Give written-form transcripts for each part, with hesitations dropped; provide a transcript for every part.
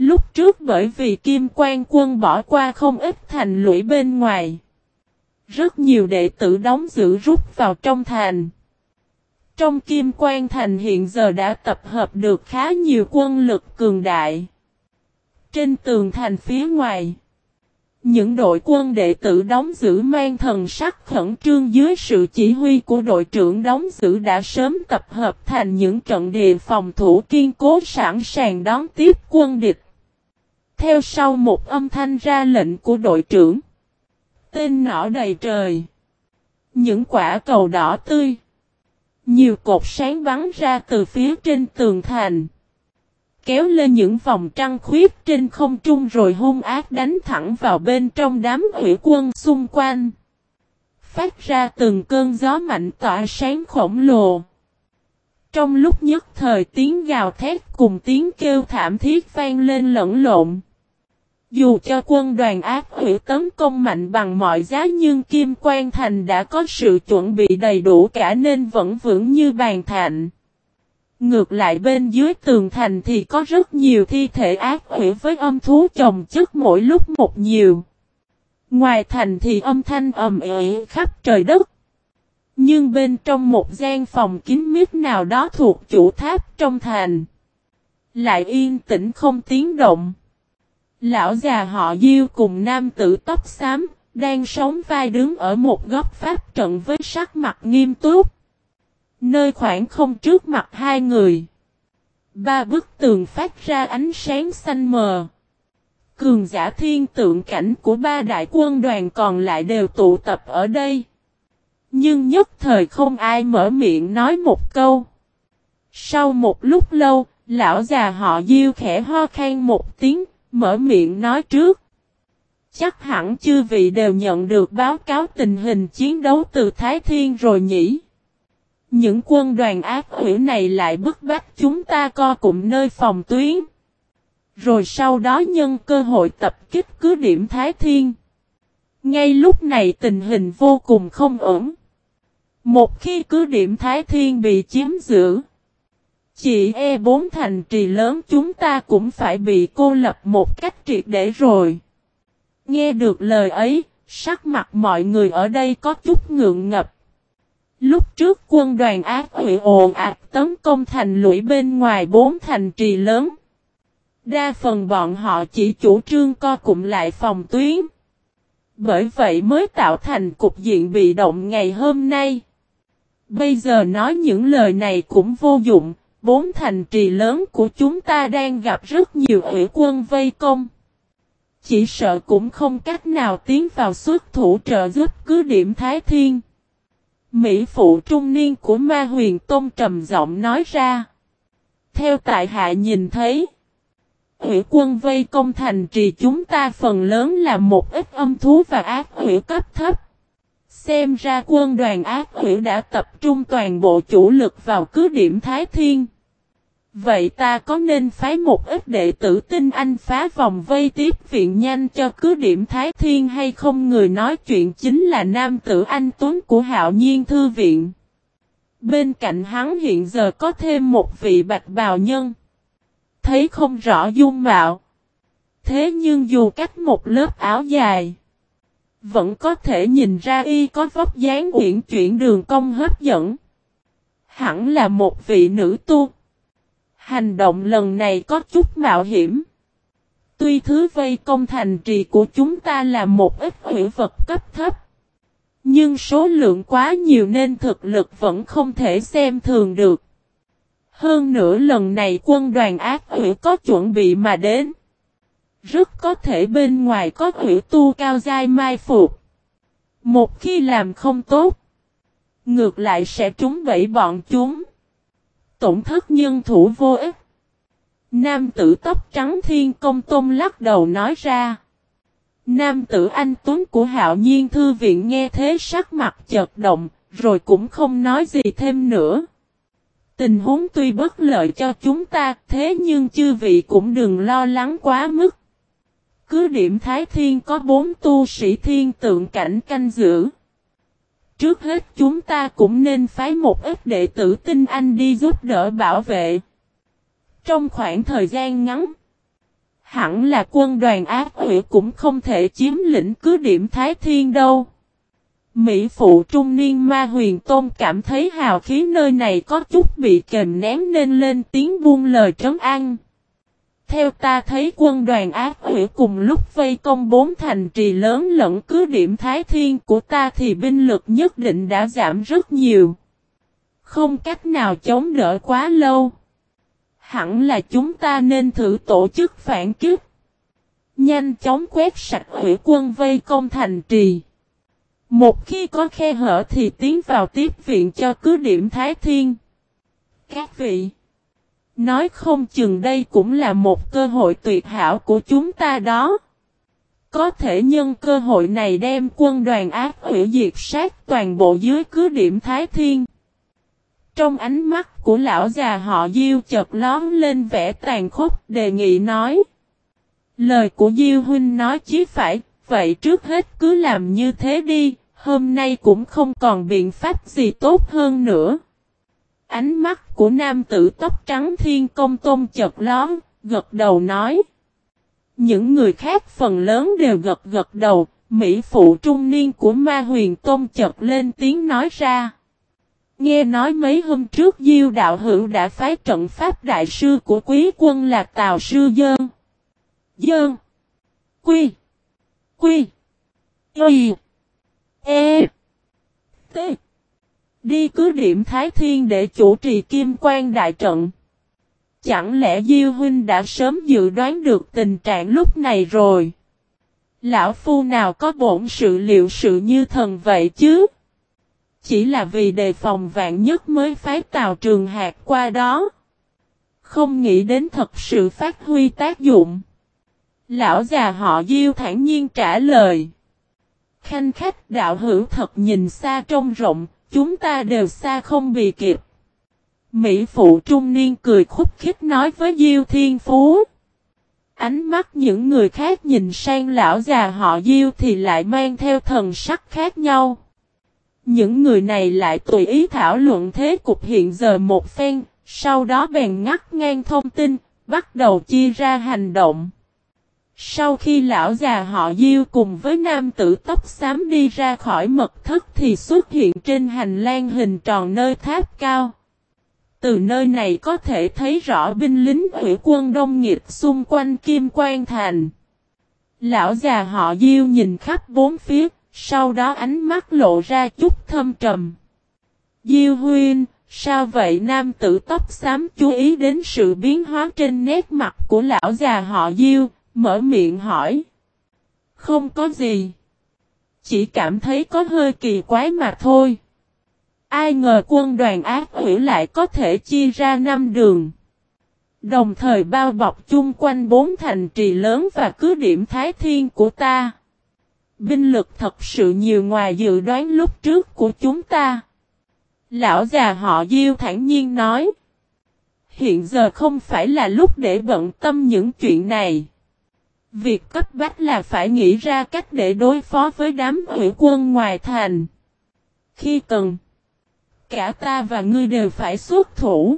Lúc trước bởi vì Kim Quan Quân bỏ qua không ít thành lũy bên ngoài. Rất nhiều đệ tử đóng giữ rút vào trong thành. Trong Kim Quan Thành hiện giờ đã tập hợp được khá nhiều quân lực cường đại. Trên tường thành phía ngoài, những đội quân đệ tử đóng giữ mang thần sắc khẩn trương dưới sự chỉ huy của đội trưởng đóng giữ đã sớm tập hợp thành những trận địa phòng thủ kiên cố sẵn sàng đón tiếp quân địch. Theo sau một âm thanh ra lệnh của đội trưởng. Tên nỏ đầy trời. Những quả cầu đỏ tươi. Nhiều cột sáng bắn ra từ phía trên tường thành. Kéo lên những vòng trăng khuyết trên không trung rồi hung ác đánh thẳng vào bên trong đám hủy quân xung quanh. Phát ra từng cơn gió mạnh tỏa sáng khổng lồ. Trong lúc nhất thời tiếng gào thét cùng tiếng kêu thảm thiết vang lên lẫn lộn. Dù cho quân đoàn ác hủy tấn công mạnh bằng mọi giá nhưng Kim Quan Thành đã có sự chuẩn bị đầy đủ cả nên vẫn vững như bàn thạch. Ngược lại bên dưới tường thành thì có rất nhiều thi thể ác hủy với âm thú chồng chất mỗi lúc một nhiều. Ngoài thành thì âm thanh ầm ĩ khắp trời đất. Nhưng bên trong một gian phòng kín mít nào đó thuộc chủ tháp trong thành, lại yên tĩnh không tiếng động. Lão già họ Diêu cùng nam tử tóc xám, đang sóng vai đứng ở một góc pháp trận với sắc mặt nghiêm túc. Nơi khoảng không trước mặt hai người. Ba bức tường phát ra ánh sáng xanh mờ. Cường giả thiên tượng cảnh của ba đại quân đoàn còn lại đều tụ tập ở đây. Nhưng nhất thời không ai mở miệng nói một câu. Sau một lúc lâu, lão già họ Diêu khẽ ho khan một tiếng, mở miệng nói trước. Chắc hẳn chư vị đều nhận được báo cáo tình hình chiến đấu từ Thái Thiên rồi nhỉ? Những quân đoàn ác hủy này lại bức bách chúng ta co cụm nơi phòng tuyến. Rồi sau đó nhân cơ hội tập kích cứ điểm Thái Thiên. Ngay lúc này tình hình vô cùng không ổn. Một khi cứ điểm Thái Thiên bị chiếm giữ, chỉ e 4 thành trì lớn chúng ta cũng phải bị cô lập một cách triệt để rồi. Nghe được lời ấy, sắc mặt mọi người ở đây có chút ngượng ngập. Lúc trước quân đoàn ác hủy ồn ạt tấn công thành lũy bên ngoài 4 thành trì lớn. Đa phần bọn họ chỉ chủ trương co cụm lại phòng tuyến. Bởi vậy mới tạo thành cục diện bị động ngày hôm nay. Bây giờ nói những lời này cũng vô dụng, 4 thành trì lớn của chúng ta đang gặp rất nhiều hủy quân vây công. Chỉ sợ cũng không cách nào tiến vào xuất thủ trợ giúp cứ điểm Thái Thiên. Mỹ phụ trung niên của Ma Huyền Tôn trầm giọng nói ra. Theo tại hạ nhìn thấy, hủy quân vây công thành trì chúng ta phần lớn là một ít âm thú và ác hủy cấp thấp. Xem ra quân đoàn ác hủy đã tập trung toàn bộ chủ lực vào cứ điểm Thái Thiên. Vậy ta có nên phái một ít đệ tử tinh anh phá vòng vây tiếp viện nhanh cho cứ điểm Thái Thiên hay không? Người nói chuyện chính là nam tử anh tuấn của Hạo Nhiên Thư Viện. Bên cạnh hắn hiện giờ có thêm một vị bạch bào nhân. Thấy không rõ dung mạo. Thế nhưng dù cách một lớp áo dài, vẫn có thể nhìn ra y có vóc dáng uyển chuyển đường cong hấp dẫn. Hẳn là một vị nữ tu. Hành động lần này có chút mạo hiểm. Tuy thứ vây công thành trì của chúng ta là một ít hủy vật cấp thấp, nhưng số lượng quá nhiều nên thực lực vẫn không thể xem thường được. Hơn nữa lần này quân đoàn ác hủy có chuẩn bị mà đến. Rất có thể bên ngoài có hủy tu cao giai mai phục. Một khi làm không tốt, ngược lại sẽ trúng bẫy bọn chúng. Tổn thất nhân thủ vô ích. Nam tử tóc trắng Thiên Công Tôn lắc đầu nói ra. Nam tử anh tuấn của Hạo Nhiên Thư Viện nghe thế sắc mặt chợt động, rồi cũng không nói gì thêm nữa. Tình huống tuy bất lợi cho chúng ta, thế nhưng chư vị cũng đừng lo lắng quá mức. Cứ điểm Thái Thiên có 4 tu sĩ thiên tượng cảnh canh giữ. Trước hết chúng ta cũng nên phái một ít đệ tử tinh anh đi giúp đỡ bảo vệ. Trong khoảng thời gian ngắn, Hẳn là quân đoàn ác quỷ cũng không thể chiếm lĩnh cứ điểm Thái Thiên đâu. Mỹ phụ trung niên Ma Huyền Tôn cảm thấy hào khí nơi này có chút bị kềm nén nên lên tiếng buông lời trấn an. Theo ta thấy quân đoàn ác quỷ cùng lúc vây công 4 thành trì lớn lẫn cứ điểm Thái Thiên của ta thì binh lực nhất định đã giảm rất nhiều. Không cách nào chống đỡ quá lâu. Hẳn là chúng ta nên thử tổ chức phản kích. Nhanh chóng quét sạch quỷ quân vây công thành trì. Một khi có khe hở thì tiến vào tiếp viện cho cứ điểm Thái Thiên. Các vị, nói không chừng đây cũng là một cơ hội tuyệt hảo của chúng ta đó. Có thể nhân cơ hội này đem quân đoàn ác quỷ diệt sát toàn bộ dưới cứ điểm Thái Thiên. Trong ánh mắt của lão già họ Diêu chợt lóe lên vẻ tàn khốc, đề nghị nói. Lời của Diêu huynh nói chí phải, vậy trước hết cứ làm như thế đi, hôm nay cũng không còn biện pháp gì tốt hơn nữa. Ánh mắt của nam tử tóc trắng Thiên Công Tôn chợt lóe, gật đầu nói. Những người khác phần lớn đều gật gật đầu, mỹ phụ trung niên của Ma Huyền Tôn chợt lên tiếng nói ra. Nghe nói mấy hôm trước Diêu đạo hữu đã phái trận pháp đại sư của quý quân là Tào Sư Dơn. Dơn. Quy. Quy. Y. E. T. Đi cứ điểm Thái Thiên để chủ trì Kim Quan đại trận. Chẳng lẽ Diêu huynh đã sớm dự đoán được tình trạng lúc này rồi? Lão phu nào có bổn sự liệu sự như thần vậy chứ? Chỉ là vì đề phòng vạn nhất mới phái Tào Trường Hạc qua đó. Không nghĩ đến thật sự phát huy tác dụng. Lão già họ Diêu thản nhiên trả lời. Khanh khách đạo hữu thật nhìn xa trông rộng, chúng ta đều xa không bì kịp. Mỹ phụ trung niên cười khúc khích nói với Diêu Thiên Phú. Ánh mắt những người khác nhìn sang lão già họ Diêu thì lại mang theo thần sắc khác nhau. Những người này lại tùy ý thảo luận thế cục hiện giờ một phen, sau đó bèn ngắt ngang thông tin, bắt đầu chia ra hành động. Sau khi lão già họ Diêu cùng với nam tử tóc xám đi ra khỏi mật thất thì xuất hiện trên hành lang hình tròn nơi tháp cao. Từ nơi này có thể thấy rõ binh lính thủy quân đông nghịt xung quanh Kim Quan Thành. Lão già họ Diêu nhìn khắp bốn phía, sau đó ánh mắt lộ ra chút thâm trầm. Diêu huynh, sao vậy? Nam tử tóc xám chú ý đến sự biến hóa trên nét mặt của lão già họ Diêu, mở miệng hỏi. Không có gì. Chỉ cảm thấy có hơi kỳ quái mà thôi. Ai ngờ quân đoàn ác quỷ lại có thể chia ra 5 đường. Đồng thời bao bọc chung quanh 4 thành trì lớn và cứ điểm Thái Thiên của ta. Binh lực thật sự nhiều ngoài dự đoán lúc trước của chúng ta. Lão già họ Diêu thản nhiên nói. Hiện giờ không phải là lúc để bận tâm những chuyện này. Việc cấp bách là phải nghĩ ra cách để đối phó với đám hủy quân ngoài thành. Khi cần, cả ta và ngươi đều phải xuất thủ.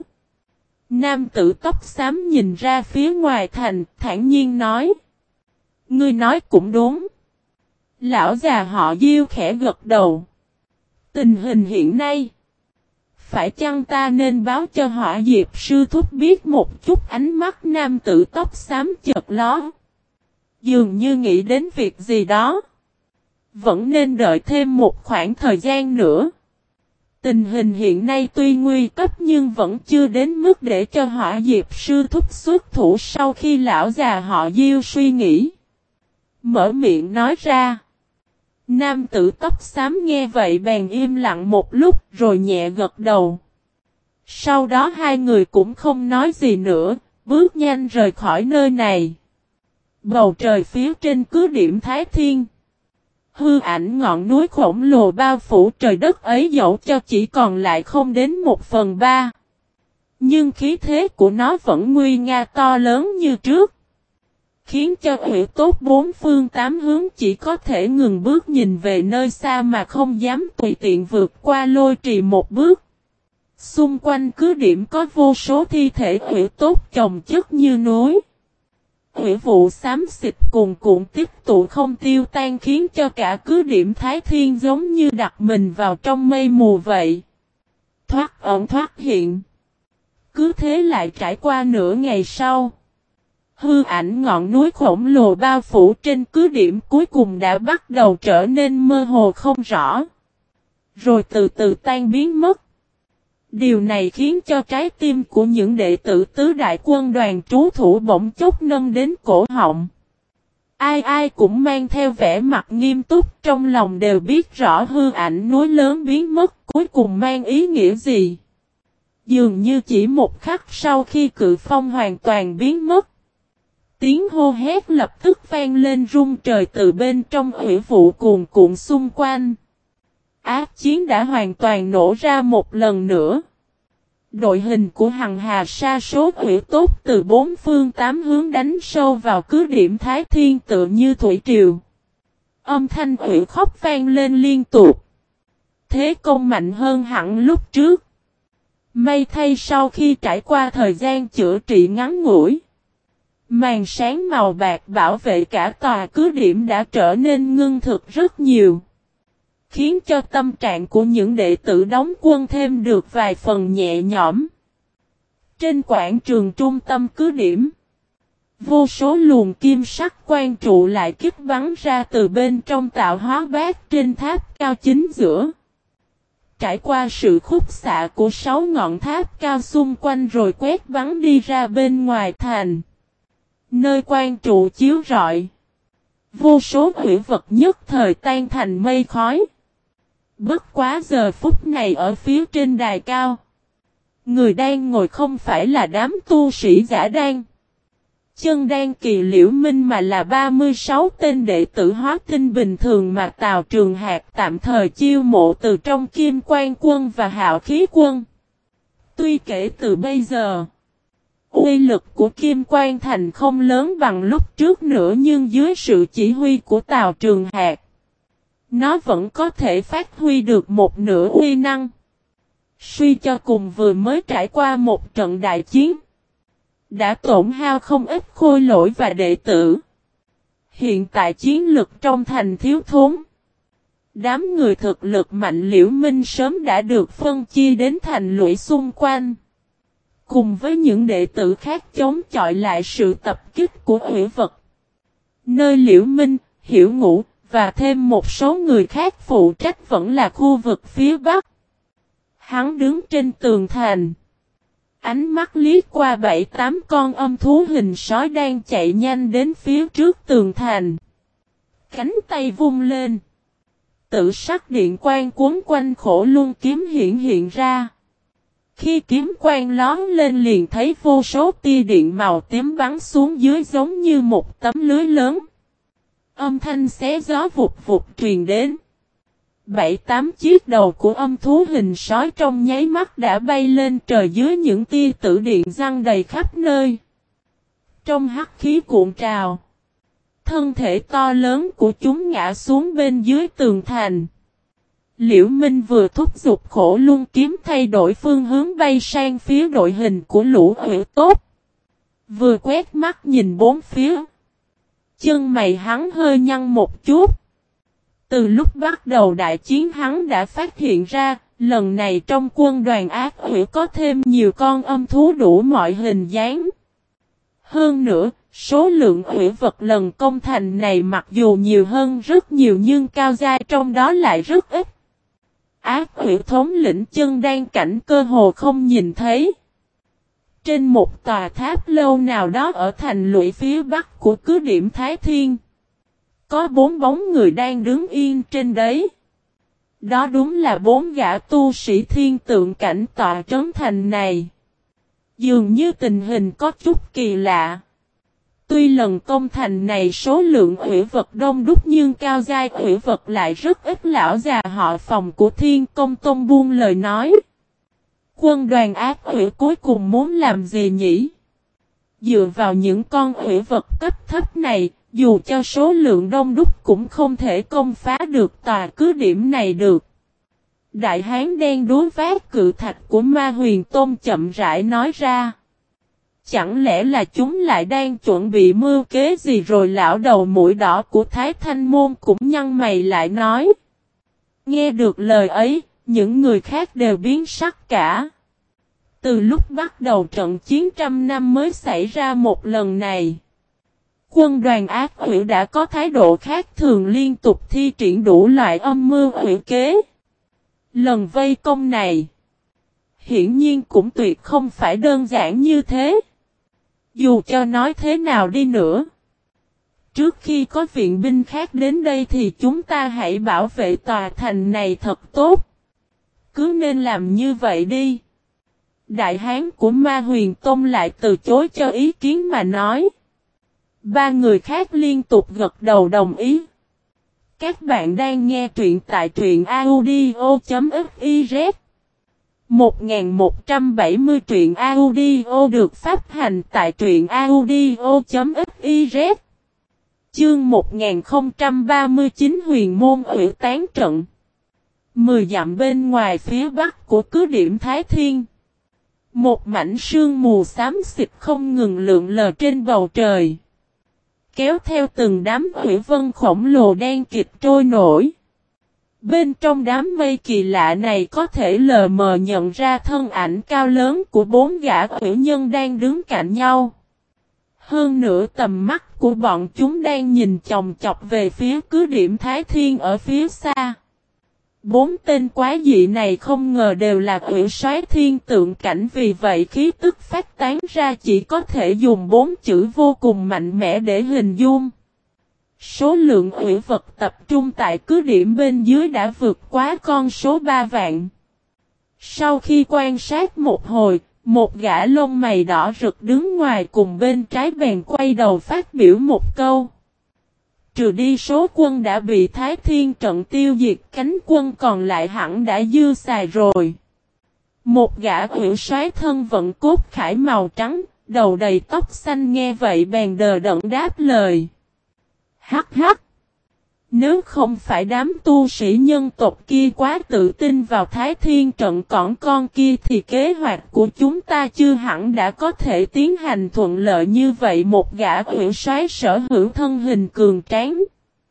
Nam tử tóc xám nhìn ra phía ngoài thành, thản nhiên nói. Ngươi nói cũng đúng. Lão già họ Diêu khẽ gật đầu. Tình hình hiện nay, phải chăng ta nên báo cho Hỏa Diệp sư thúc biết một chút? Ánh mắt nam tử tóc xám chợt lóe. Dường như nghĩ đến việc gì đó. Vẫn nên đợi thêm một khoảng thời gian nữa. Tình hình hiện nay tuy nguy cấp nhưng vẫn chưa đến mức để cho Hỏa Diệp sư thúc xuất thủ. Sau khi lão già họ Diêu suy nghĩ, mở miệng nói ra. Nam tử tóc xám nghe vậy bèn im lặng một lúc rồi nhẹ gật đầu. Sau đó hai người cũng không nói gì nữa, bước nhanh rời khỏi nơi này. Bầu trời phía trên cứ điểm Thái Thiên. Hư ảnh ngọn núi khổng lồ bao phủ trời đất ấy dẫu cho chỉ còn lại không đến 1/3. Nhưng khí thế của nó vẫn nguy nga to lớn như trước. Khiến cho Hủy Tốt bốn phương tám hướng chỉ có thể ngừng bước nhìn về nơi xa mà không dám tùy tiện vượt qua lôi trì một bước. Xung quanh cứ điểm có vô số thi thể Hủy Tốt chồng chất như núi. Hủy vụ xám xịt cuồn cuộn tích tụ không tiêu tan khiến cho cả cứ điểm Thái Thiên giống như đặt mình vào trong mây mù vậy. Thoát ẩn thoát hiện. Cứ thế lại trải qua nửa ngày sau. Hư ảnh ngọn núi khổng lồ bao phủ trên cứ điểm cuối cùng đã bắt đầu trở nên mơ hồ không rõ. Rồi từ từ tan biến mất. Điều này khiến cho trái tim của những đệ tử tứ đại quân đoàn trú thủ bỗng chốc nâng đến cổ họng. Ai ai cũng mang theo vẻ mặt nghiêm túc, trong lòng đều biết rõ hư ảnh núi lớn biến mất cuối cùng mang ý nghĩa gì. Dường như chỉ một khắc sau khi cự phong hoàn toàn biến mất. Tiếng hô hét lập tức vang lên rung trời từ bên trong hủy vụ cuồn cuộn xung quanh. Ác chiến đã hoàn toàn nổ ra một lần nữa. Đội hình của Hằng Hà sa số hủy tốt từ bốn phương tám hướng đánh sâu vào cứ điểm Thái Thiên tựa như thủy triều. Âm thanh hủy khóc vang lên liên tục. Thế công mạnh hơn hẳn lúc trước. May thay sau khi trải qua thời gian chữa trị ngắn ngủi. Màn sáng màu bạc bảo vệ cả tòa cứ điểm đã trở nên ngưng thực rất nhiều. Khiến cho tâm trạng của những đệ tử đóng quân thêm được vài phần nhẹ nhõm. Trên quảng trường trung tâm cứ điểm. Vô số luồng kim sắc quan trụ lại kích bắn ra từ bên trong tạo hóa bát trên tháp cao chính giữa. Trải qua sự khúc xạ của 6 ngọn tháp cao xung quanh rồi quét bắn đi ra bên ngoài thành. Nơi quan trụ chiếu rọi. Vô số hủy vật nhất thời tan thành mây khói. Bất quá giờ phút này ở phía trên đài cao. Người đang ngồi không phải là đám tu sĩ giả đan. Chân đan kỳ Liễu Minh mà là 36 tên đệ tử hóa tinh bình thường mà Tào Trường Hạc tạm thời chiêu mộ từ trong Kim Quan quân và Hạo Khí quân. Tuy kể từ bây giờ, uy lực của Kim Quan Thành không lớn bằng lúc trước nữa nhưng dưới sự chỉ huy của Tào Trường Hạc, nó vẫn có thể phát huy được một nửa uy năng. Suy cho cùng vừa mới trải qua một trận đại chiến. Đã tổn hao không ít khôi lỗi và đệ tử. Hiện tại chiến lực trong thành thiếu thốn. Đám người thực lực mạnh Liễu Minh sớm đã được phân chia đến thành lũy xung quanh. Cùng với những đệ tử khác chống chọi lại sự tập kích của hủy vật. Nơi Liễu Minh, Hiểu Ngũ và thêm một số người khác phụ trách vẫn là khu vực phía Bắc. Hắn đứng trên tường thành. Ánh mắt liếc qua 7-8 con âm thú hình sói đang chạy nhanh đến phía trước tường thành. Cánh tay vung lên. Tự sắc điện quang cuốn quanh khổ luân kiếm hiện ra. Khi kiếm quang lón lên liền thấy vô số tia điện màu tím bắn xuống dưới giống như một tấm lưới lớn. Âm thanh xé gió vụt vụt truyền đến. 7-8 chiếc đầu của âm thú hình sói trong nháy mắt đã bay lên trời dưới những tia tử điện giăng đầy khắp nơi. Trong hắc khí cuộn trào, thân thể to lớn của chúng ngã xuống bên dưới tường thành. Liễu Minh vừa thúc giục khổ luân kiếm thay đổi phương hướng bay sang phía đội hình của lũ hủy tốt. Vừa quét mắt nhìn bốn phía. Chân mày hắn hơi nhăn một chút. Từ lúc bắt đầu đại chiến hắn đã phát hiện ra, lần này trong quân đoàn ác hủy có thêm nhiều con âm thú đủ mọi hình dáng. Hơn nữa, số lượng hủy vật lần công thành này mặc dù nhiều hơn rất nhiều nhưng cao giai trong đó lại rất ít. Ác hủy thống lĩnh chân đan cảnh cơ hồ không nhìn thấy. Trên một tòa tháp lâu nào đó ở thành lũy phía bắc của cứ điểm Thái Thiên. Có 4 bóng người đang đứng yên trên đấy. Đó đúng là 4 gã tu sĩ thiên tượng cảnh tọa trấn thành này. Dường như tình hình có chút kỳ lạ. Tuy lần công thành này số lượng hủy vật đông đúc nhưng cao giai hủy vật lại rất ít. Lão già họ Phòng của Thiên Công Tông buông lời nói. Quân đoàn ác hủy cuối cùng muốn làm gì nhỉ? Dựa vào những con hủy vật cấp thấp này, dù cho số lượng đông đúc cũng không thể công phá được tòa cứ điểm này được. Đại hán đen đuối vác cự thạch của Ma Huyền Tôn chậm rãi nói ra. Chẳng lẽ là chúng lại đang chuẩn bị mưu kế gì rồi? Lão đầu mũi đỏ của Thái Thanh Môn cũng nhăn mày lại nói. Nghe được lời ấy, những người khác đều biến sắc cả. Từ lúc bắt đầu trận chiến trăm năm mới xảy ra một lần này, quân đoàn ác quỷ đã có thái độ khác thường, liên tục thi triển đủ loại âm mưu quỷ kế. Lần vây công này, hiển nhiên cũng tuyệt không phải đơn giản như thế. Dù cho nói thế nào đi nữa, trước khi có viện binh khác đến đây thì chúng ta hãy bảo vệ tòa thành này thật tốt. Cứ nên làm như vậy đi. Đại hán của Ma Huyền Tông lại từ chối cho ý kiến mà nói. Ba người khác liên tục gật đầu đồng ý. Các bạn đang nghe truyện tại truyện audio.fiz. 1170 truyện audio được phát hành tại truyện audio.fiz. Chương 1039 Huyền Môn Ủy tán trận. 10 dặm bên ngoài phía bắc của cứ điểm Thái Thiên, một mảnh sương mù xám xịt không ngừng lượn lờ trên bầu trời, kéo theo từng đám hủy vân khổng lồ đen kịt trôi nổi. Bên trong đám mây kỳ lạ này có thể lờ mờ nhận ra thân ảnh cao lớn của 4 gã hủy nhân đang đứng cạnh nhau. Hơn nữa tầm mắt của bọn chúng đang nhìn chòng chọc về phía cứ điểm Thái Thiên ở phía xa. 4 tên quái dị này không ngờ đều là quỷ soái thiên tượng cảnh, vì vậy khí tức phát tán ra chỉ có thể dùng 4 chữ vô cùng mạnh mẽ để hình dung. Số lượng quỷ vật tập trung tại cứ điểm bên dưới đã vượt quá con số 3 vạn. Sau khi quan sát một hồi, một gã lông mày đỏ rực đứng ngoài cùng bên trái bèn quay đầu phát biểu một câu. Trừ đi số quân đã bị Thái Thiên trận tiêu diệt, cánh quân còn lại hẳn đã dư xài rồi. Một gã quỷ soái thân vận cốt khải màu trắng, đầu đầy tóc xanh nghe vậy bèn đờ đẫn đáp lời. Hắc hắc! Nếu không phải đám tu sĩ nhân tộc kia quá tự tin vào Thái Thiên trận cỏn con kia thì kế hoạch của chúng ta chưa hẳn đã có thể tiến hành thuận lợi như vậy. Một gã quỷ soái sở hữu thân hình cường tráng,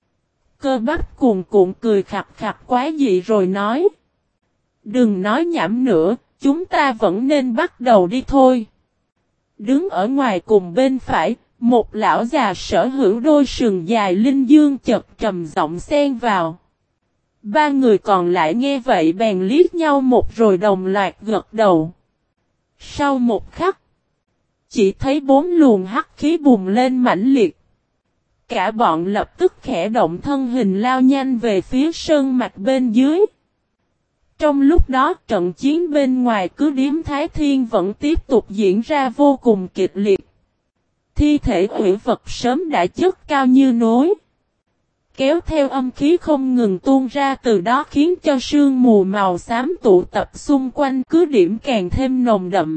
cơ bắp cuồn cuộn cười khặt khặt quái dị rồi nói. Đừng nói nhảm nữa, chúng ta vẫn nên bắt đầu đi thôi. Đứng ở ngoài cùng bên phải, một lão già sở hữu đôi sừng dài linh dương chợt trầm giọng xen vào. Ba người còn lại nghe vậy bèn liếc nhau một rồi đồng loạt gật đầu. Sau một khắc, chỉ thấy 4 luồng hắc khí bùng lên mãnh liệt. Cả bọn lập tức khẽ động thân hình lao nhanh về phía sơn mạch bên dưới. Trong lúc đó trận chiến bên ngoài cứ điếm Thái Thiên vẫn tiếp tục diễn ra vô cùng kịch liệt. Thi thể quỷ vật sớm đã chất cao như núi, kéo theo âm khí không ngừng tuôn ra từ đó khiến cho sương mù màu xám tụ tập xung quanh cứ điểm càng thêm nồng đậm,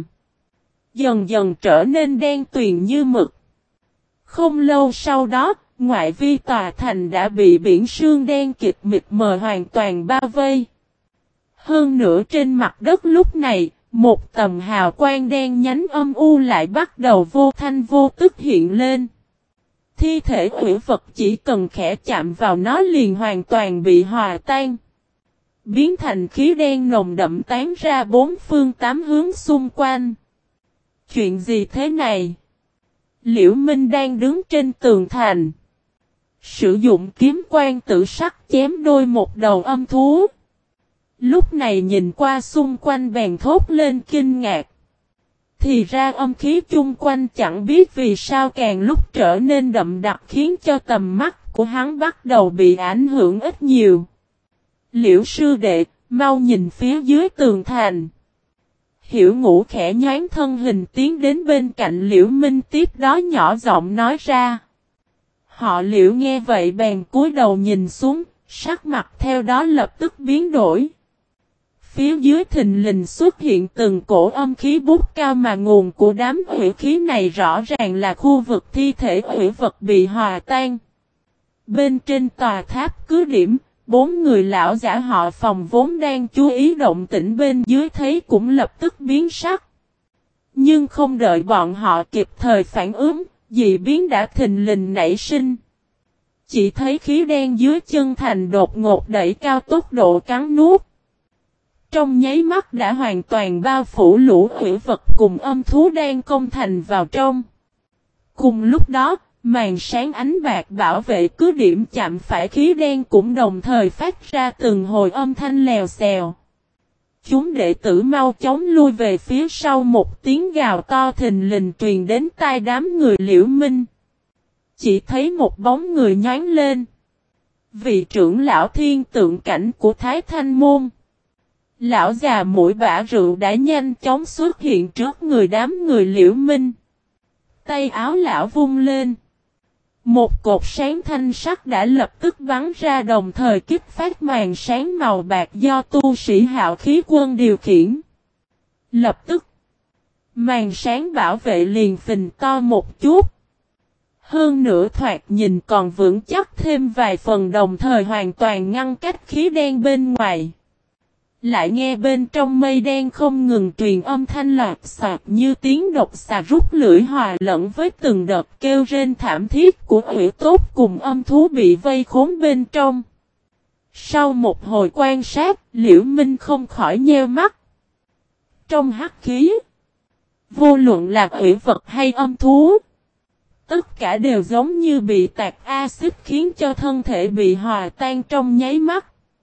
dần dần trở nên đen tuyền như mực. Không lâu sau đó, ngoại vi tòa thành đã bị biển sương đen kịt mịt mờ hoàn toàn bao vây. Hơn nữa trên mặt đất lúc này, một tầm hào quang đen nhánh âm u lại bắt đầu vô thanh vô tức hiện lên. Thi thể quỷ vật chỉ cần khẽ chạm vào nó liền hoàn toàn bị hòa tan, biến thành khí đen nồng đậm tán ra 4 phương 8 hướng xung quanh. Chuyện gì thế này? Liễu Minh đang đứng trên tường thành, sử dụng kiếm quan tử sắc chém đôi một đầu âm thú. Lúc này nhìn qua xung quanh bèn thốt lên kinh ngạc. Thì ra âm khí chung quanh chẳng biết vì sao càng lúc trở nên đậm đặc khiến cho tầm mắt của hắn bắt đầu bị ảnh hưởng ít nhiều. Liễu sư đệ, mau nhìn phía dưới tường thành. Hiểu Ngũ khẽ nhoáng thân hình tiến đến bên cạnh Liễu Minh tiếp đó nhỏ giọng nói ra. Họ Liễu nghe vậy bèn cúi đầu nhìn xuống, sắc mặt theo đó lập tức biến đổi. Phía dưới thình lình xuất hiện từng cổ âm khí bút cao mà nguồn của đám hủy khí này rõ ràng là khu vực thi thể hủy vật bị hòa tan. Bên trên tòa tháp cứ điểm, 4 người lão giả họ Phòng vốn đang chú ý động tĩnh bên dưới thấy cũng lập tức biến sắc. Nhưng không đợi bọn họ kịp thời phản ứng, dị biến đã thình lình nảy sinh. Chỉ thấy khí đen dưới chân Thành đột ngột đẩy cao tốc độ cắn nuốt. Trong nháy mắt đã hoàn toàn bao phủ lũ hủy vật cùng âm thú đang công Thành vào trong. Cùng lúc đó, màn sáng ánh bạc bảo vệ cứ điểm chạm phải khí đen cũng đồng thời phát ra từng hồi âm thanh lèo xèo. Chúng đệ tử mau chóng lui về phía sau, một tiếng gào to thình lình truyền đến tai đám người Liễu Minh. Chỉ thấy một bóng người nhoáng lên. Vị trưởng lão thiên tượng cảnh của Thái Thanh Môn. Lão già mũi bả rượu đã nhanh chóng xuất hiện trước người đám người Liễu Minh. Tay áo lão vung lên. Một cột sáng thanh sắc đã lập tức bắn ra, đồng thời kích phát màn sáng màu bạc do tu sĩ Hạo Khí Quân điều khiển. Lập tức, màn sáng bảo vệ liền phình to một chút. Hơn nữa thoạt nhìn còn vững chắc thêm vài phần, đồng thời hoàn toàn ngăn cách khí đen bên ngoài. Lại nghe bên trong mây đen không ngừng truyền âm thanh loạt soạt như tiếng độc xà rút lưỡi, hòa lẫn với từng đợt kêu rên thảm thiết của hủy tốt cùng âm thú bị vây khốn bên trong. Sau một hồi quan sát, Liễu Minh không khỏi nheo mắt. Trong hắc khí, vô luận là hủy vật hay âm thú, tất cả đều giống như bị tạt axit khiến cho thân thể bị hòa tan trong nháy mắt.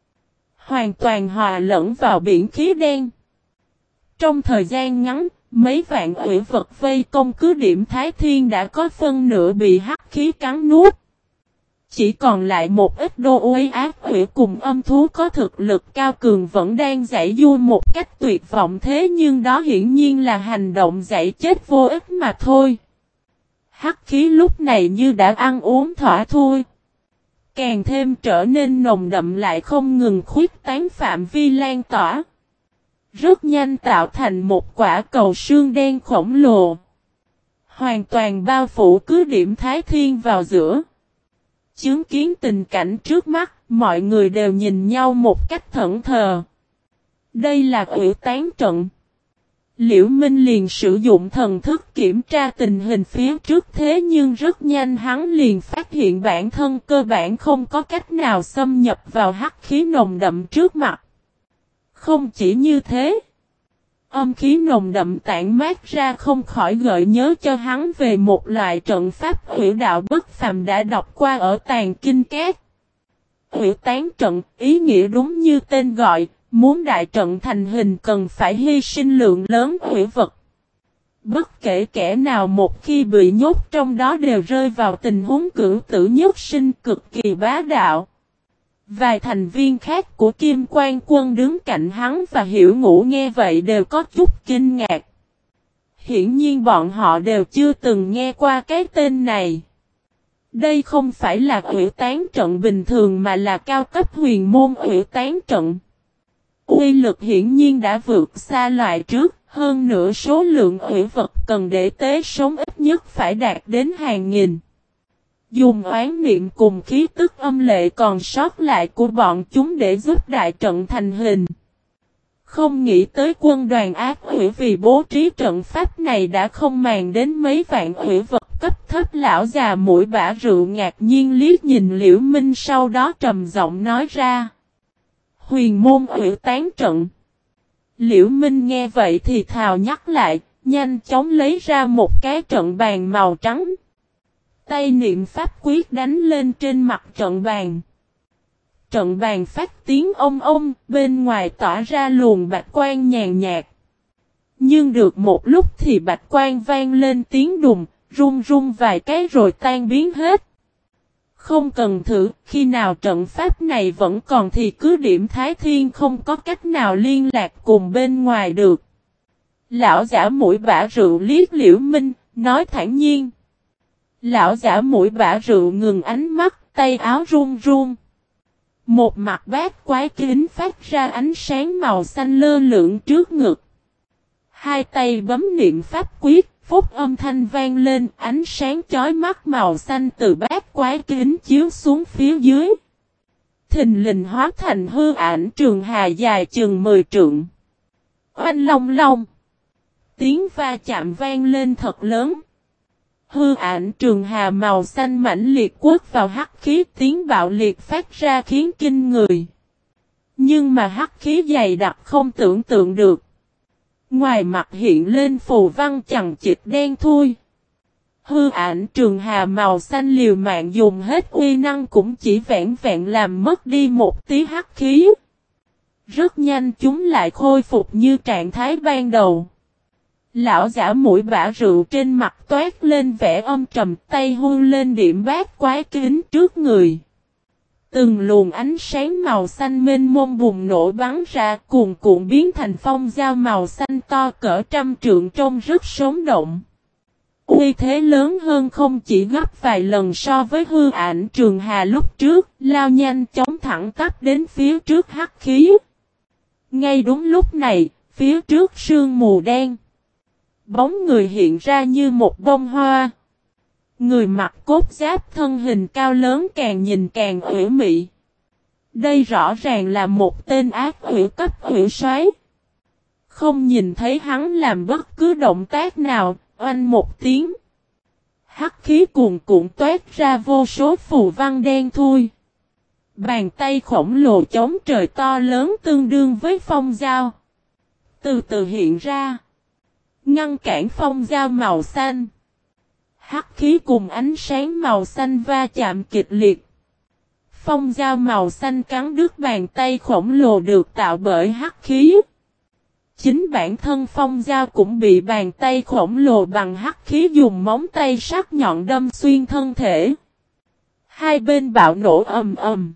Hoàn toàn hòa lẫn vào biển khí đen. Trong thời gian ngắn, mấy vạn hủy vật vây công cứ điểm Thái Thiên đã có phân nửa bị hắc khí cắn nuốt. Chỉ còn lại một ít đô uy ác hủy cùng âm thú có thực lực cao cường vẫn đang giãy giụa một cách tuyệt vọng, thế nhưng đó hiển nhiên là hành động giãy chết vô ích mà thôi. Hắc khí lúc này như đã ăn uống thỏa thôi. Càng thêm trở nên nồng đậm, lại không ngừng khuyết tán phạm vi lan tỏa. Rất nhanh tạo thành một quả cầu sương đen khổng lồ. Hoàn toàn bao phủ cứ điểm Thái Thiên vào giữa. Chứng kiến tình cảnh trước mắt, mọi người đều nhìn nhau một cách thẫn thờ. Đây là ủy tán trận. Liễu Minh liền sử dụng thần thức kiểm tra tình hình phía trước, thế nhưng rất nhanh hắn liền phát hiện bản thân cơ bản không có cách nào xâm nhập vào hắc khí nồng đậm trước mặt. Không chỉ như thế, âm khí nồng đậm tản mát ra không khỏi gợi nhớ cho hắn về một loại trận pháp hủy đạo bất phàm đã đọc qua ở Tàn Kinh Các. Hủy tán trận, ý nghĩa đúng như tên gọi. Muốn đại trận thành hình cần phải hy sinh lượng lớn hủy vật. Bất kể kẻ nào một khi bị nhốt trong đó đều rơi vào tình huống cửu tử nhất sinh cực kỳ bá đạo. Vài thành viên khác của Kim Quan Quân đứng cạnh hắn và Hiểu Ngũ nghe vậy đều có chút kinh ngạc. Hiển nhiên bọn họ đều chưa từng nghe qua cái tên này. Đây không phải là hủy tán trận bình thường mà là cao cấp huyền môn hủy tán trận. Uy lực hiển nhiên đã vượt xa loại trước, hơn nữa số lượng hủy vật cần để tế sống ít nhất phải đạt đến hàng nghìn. Dùng oán niệm cùng khí tức âm lệ còn sót lại của bọn chúng để giúp đại trận thành hình. Không nghĩ tới quân đoàn ác hủy vì bố trí trận pháp này đã không màng đến mấy vạn hủy vật cấp thấp. Lão già mũi bả rượu ngạc nhiên liếc nhìn Liễu Minh, sau đó trầm giọng nói ra. Huyền môn hủy tán trận. Liễu Minh nghe vậy thì thào nhắc lại, nhanh chóng lấy ra một cái trận bàn màu trắng. Tay niệm pháp quyết đánh lên trên mặt trận bàn. Trận bàn phát tiếng ông ông, bên ngoài tỏa ra luồng bạch quang nhàn nhạt. Nhưng được một lúc thì bạch quang vang lên tiếng đùng, rung rung vài cái rồi tan biến hết. Không cần thử, khi nào trận pháp này vẫn còn thì cứ điểm Thái Thiên không có cách nào liên lạc cùng bên ngoài được. Lão giả mũi bả rượu liếc Liễu Minh, nói thản nhiên. Lão giả mũi bả rượu ngừng ánh mắt, tay áo run run. Một mặt bát quái kính phát ra ánh sáng màu xanh lơ lửng trước ngực. Hai tay bấm niệm pháp quyết. Phúc âm thanh vang lên, ánh sáng chói mắt màu xanh từ bát quái kính chiếu xuống phía dưới. Thình lình hóa thành hư ảnh trường hà dài chừng 10 trượng. Oanh long long. tiếng va chạm vang lên thật lớn. Hư ảnh trường hà màu xanh mãnh liệt quất vào hắc khí, tiếng bạo liệt phát ra khiến kinh người. Nhưng mà hắc khí dày đặc không tưởng tượng được. Ngoài mặt hiện lên phù văn chằng chịt đen thui. Hư ảnh trường hà màu xanh liều mạng dùng hết uy năng cũng chỉ vẹn vẹn làm mất đi một tí hắc khí. Rất nhanh chúng lại khôi phục như trạng thái ban đầu. Lão giả mũi bã rượu trên mặt toát lên vẻ âm trầm, tay hôn lên điểm bát quái kính trước người. Từng luồng ánh sáng màu xanh mênh mông bùng nổ bắn ra, cuồn cuộn biến thành phong dao màu xanh to cỡ trăm trượng, trông rất sống động. Uy thế lớn hơn không chỉ gấp vài lần so với hư ảnh trường hà lúc trước, lao nhanh chóng thẳng tắp đến phía trước hắc khí. Ngay đúng lúc này, phía trước sương mù đen, bóng người hiện ra như một bông hoa. Người mặc cốt giáp, thân hình cao lớn, càng nhìn càng uể mị. Đây rõ ràng là một tên ác quỷ cấp quỷ soái. Không nhìn thấy hắn làm bất cứ động tác nào, oanh một tiếng. Hắc khí cuồn cuộn toát ra vô số phù văn đen thui. Bàn tay khổng lồ chống trời to lớn tương đương với phong dao, từ từ hiện ra, ngăn cản phong dao màu xanh. Hắc khí cùng ánh sáng màu xanh va chạm kịch liệt. Phong dao màu xanh cắn đứt bàn tay khổng lồ được tạo bởi hắc khí. Chính bản thân phong dao cũng bị bàn tay khổng lồ bằng hắc khí dùng móng tay sắc nhọn đâm xuyên thân thể. Hai bên bạo nổ ầm ầm.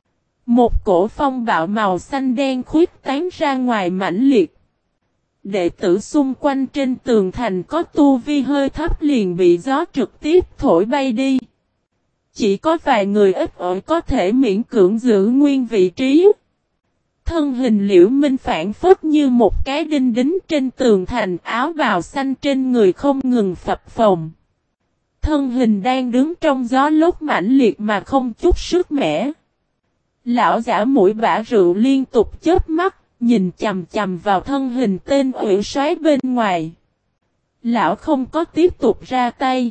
Một cổ phong bạo màu xanh đen khuyết tán ra ngoài mãnh liệt. Đệ tử xung quanh trên tường thành có tu vi hơi thấp liền bị gió trực tiếp thổi bay đi. Chỉ có vài người ít ỏi có thể miễn cưỡng giữ nguyên vị trí. Thân hình Liễu Minh phản phất như một cái đinh đính trên tường thành, áo bào xanh trên người không ngừng phập phồng. Thân hình đang đứng trong gió lốc mãnh liệt mà không chút sức mẻ. Lão giả mũi bã rượu liên tục chớp mắt, nhìn chằm chằm vào thân hình tên quỷ soái bên ngoài. Lão không có tiếp tục ra tay.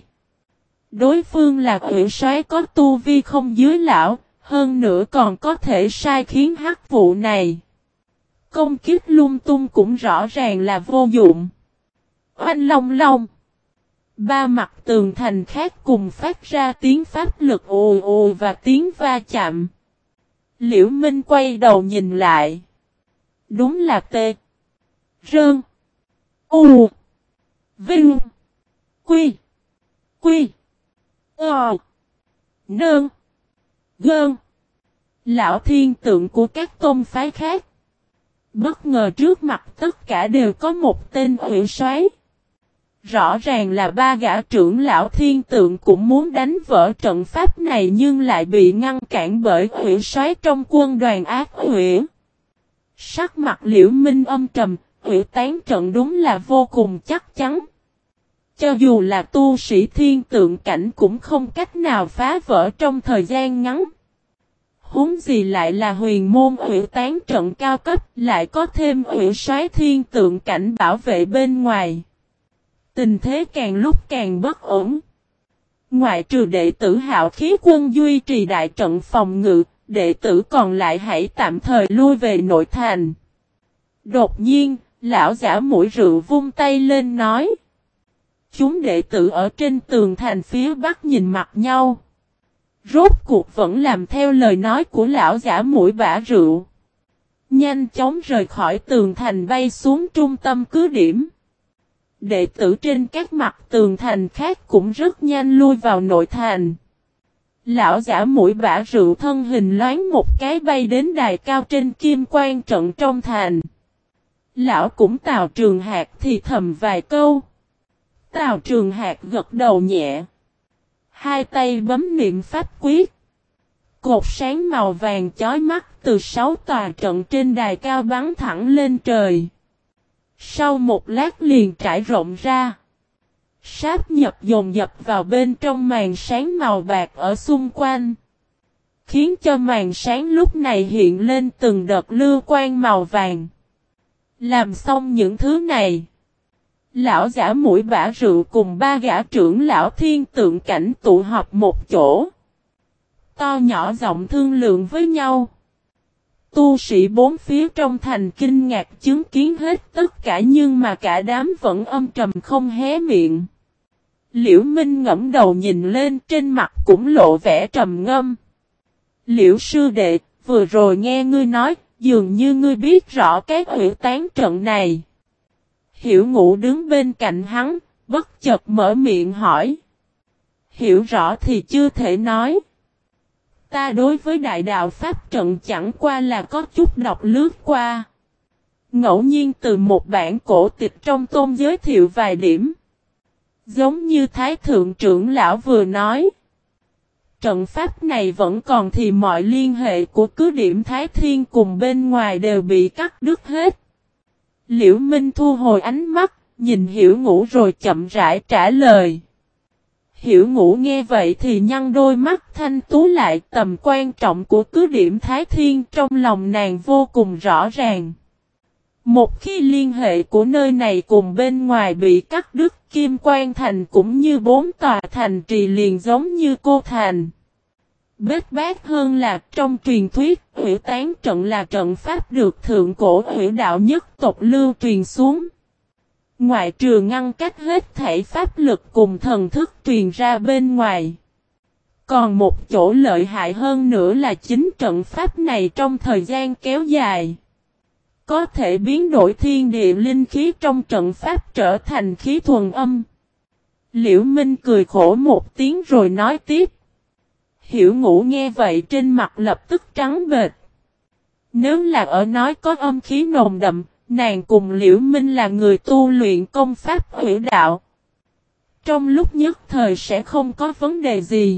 Đối phương là quỷ soái có tu vi không dưới lão, hơn nữa còn có thể sai khiến hắc vụ này. Công kích lung tung cũng rõ ràng là vô dụng. Oanh long long. Ba mặt tường thành khác cùng phát ra tiếng pháp lực ồ ồ và tiếng va chạm. Liễu Minh quay đầu nhìn lại. Đúng là T. Rơn. U. Vinh. Quy. Quy. Ờ. Nơn. Gơn. Lão thiên tượng của các tôn phái khác. Bất ngờ trước mặt tất cả đều có một tên quỷ soái. Rõ ràng là ba gã trưởng lão thiên tượng cũng muốn đánh vỡ trận pháp này nhưng lại bị ngăn cản bởi quỷ soái trong quân đoàn ác quỷ. Sắc mặt Liễu Minh âm trầm, quỷ tán trận đúng là vô cùng chắc chắn. Cho dù là tu sĩ thiên tượng cảnh cũng không cách nào phá vỡ trong thời gian ngắn. Huống gì lại là huyền môn quỷ tán trận cao cấp, lại có thêm quỷ soái thiên tượng cảnh bảo vệ bên ngoài. Tình thế càng lúc càng bất ổn. Ngoại trừ đệ tử Hạo Khí Quân duy trì đại trận phòng ngự, đệ tử còn lại hãy tạm thời lui về nội thành. Đột nhiên, lão giả mũi rượu vung tay lên nói. Chúng đệ tử ở trên tường thành phía bắc nhìn mặt nhau. Rốt cuộc vẫn làm theo lời nói của lão giả mũi bã rượu. Nhanh chóng rời khỏi tường thành bay xuống trung tâm cứ điểm. Đệ tử trên các mặt tường thành khác cũng rất nhanh lui vào nội thành. Lão giả mũi bã rượu thân hình loáng một cái bay đến đài cao trên kim quan trận trong thành. Lão cũng Tào Trường Hạc thì thầm vài câu. Tào Trường Hạc gật đầu nhẹ. Hai tay bấm niệm pháp quyết. Cột sáng màu vàng chói mắt từ 6 tòa trận trên đài cao bắn thẳng lên trời. Sau một lát liền trải rộng ra. Sáp nhập dồn dập vào bên trong màn sáng màu bạc ở xung quanh. Khiến cho màn sáng lúc này hiện lên từng đợt lưu quang màu vàng. Làm xong những thứ này. Lão giả mũi bả rượu cùng ba gã trưởng lão thiên tượng cảnh tụ họp một chỗ. To nhỏ giọng thương lượng với nhau. Tu sĩ bốn phía trong thành kinh ngạc chứng kiến hết tất cả nhưng mà cả đám vẫn âm trầm không hé miệng. Liễu Minh ngẫm đầu nhìn lên trên mặt cũng lộ vẻ trầm ngâm. Liễu sư đệ, vừa rồi nghe ngươi nói, dường như ngươi biết rõ cái ủy tán trận này. Hiểu Ngũ đứng bên cạnh hắn, bất chợt mở miệng hỏi. Hiểu rõ thì chưa thể nói. Ta đối với đại đạo pháp trận chẳng qua là có chút đọc lướt qua. Ngẫu nhiên từ một bản cổ tịch trong tôn giới thiệu vài điểm. Giống như Thái Thượng trưởng lão vừa nói. Trận pháp này vẫn còn thì mọi liên hệ của cứ điểm Thái Thiên cùng bên ngoài đều bị cắt đứt hết. Liễu Minh thu hồi ánh mắt, nhìn Hiểu Ngũ rồi chậm rãi trả lời. Hiểu Ngũ nghe vậy thì nhăn đôi mắt thanh tú lại, tầm quan trọng của cứ điểm Thái Thiên trong lòng nàng vô cùng rõ ràng. Một khi liên hệ của nơi này cùng bên ngoài bị cắt đứt, Kim Quan Thành cũng như bốn tòa thành trì liền giống như cô thành. Bết bát hơn là trong truyền thuyết, Ủy Tán trận là trận pháp được thượng cổ Ủy đạo nhất tộc lưu truyền xuống. Ngoại trừ ngăn cách hết thảy pháp lực cùng thần thức truyền ra bên ngoài. Còn một chỗ lợi hại hơn nữa là chính trận pháp này trong thời gian kéo dài. Có thể biến đổi thiên địa linh khí trong trận pháp trở thành khí thuần âm. Liễu Minh cười khổ một tiếng rồi nói tiếp. Hiểu Ngũ nghe vậy trên mặt lập tức trắng bệch. Nếu là ở nói có âm khí nồng đậm, nàng cùng Liễu Minh là người tu luyện công pháp Ủy đạo. Trong lúc nhất thời sẽ không có vấn đề gì.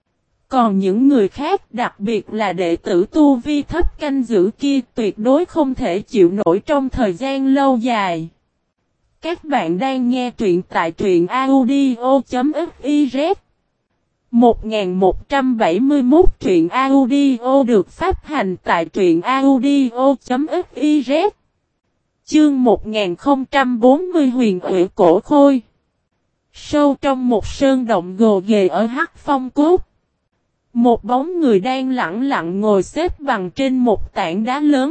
Còn những người khác, đặc biệt là đệ tử tu vi thấp canh giữ kia, tuyệt đối không thể chịu nổi trong thời gian lâu dài. Các bạn đang nghe truyện tại truyện audio.fiz 1171 truyện audio được phát hành tại truyện audio.fiz. Chương 1040 Huyền Ủy Cổ Khôi. Sâu trong một sơn động gồ ghề ở Hắc Phong Cốt. Một bóng người đang lặng lặng ngồi xếp bằng trên một tảng đá lớn.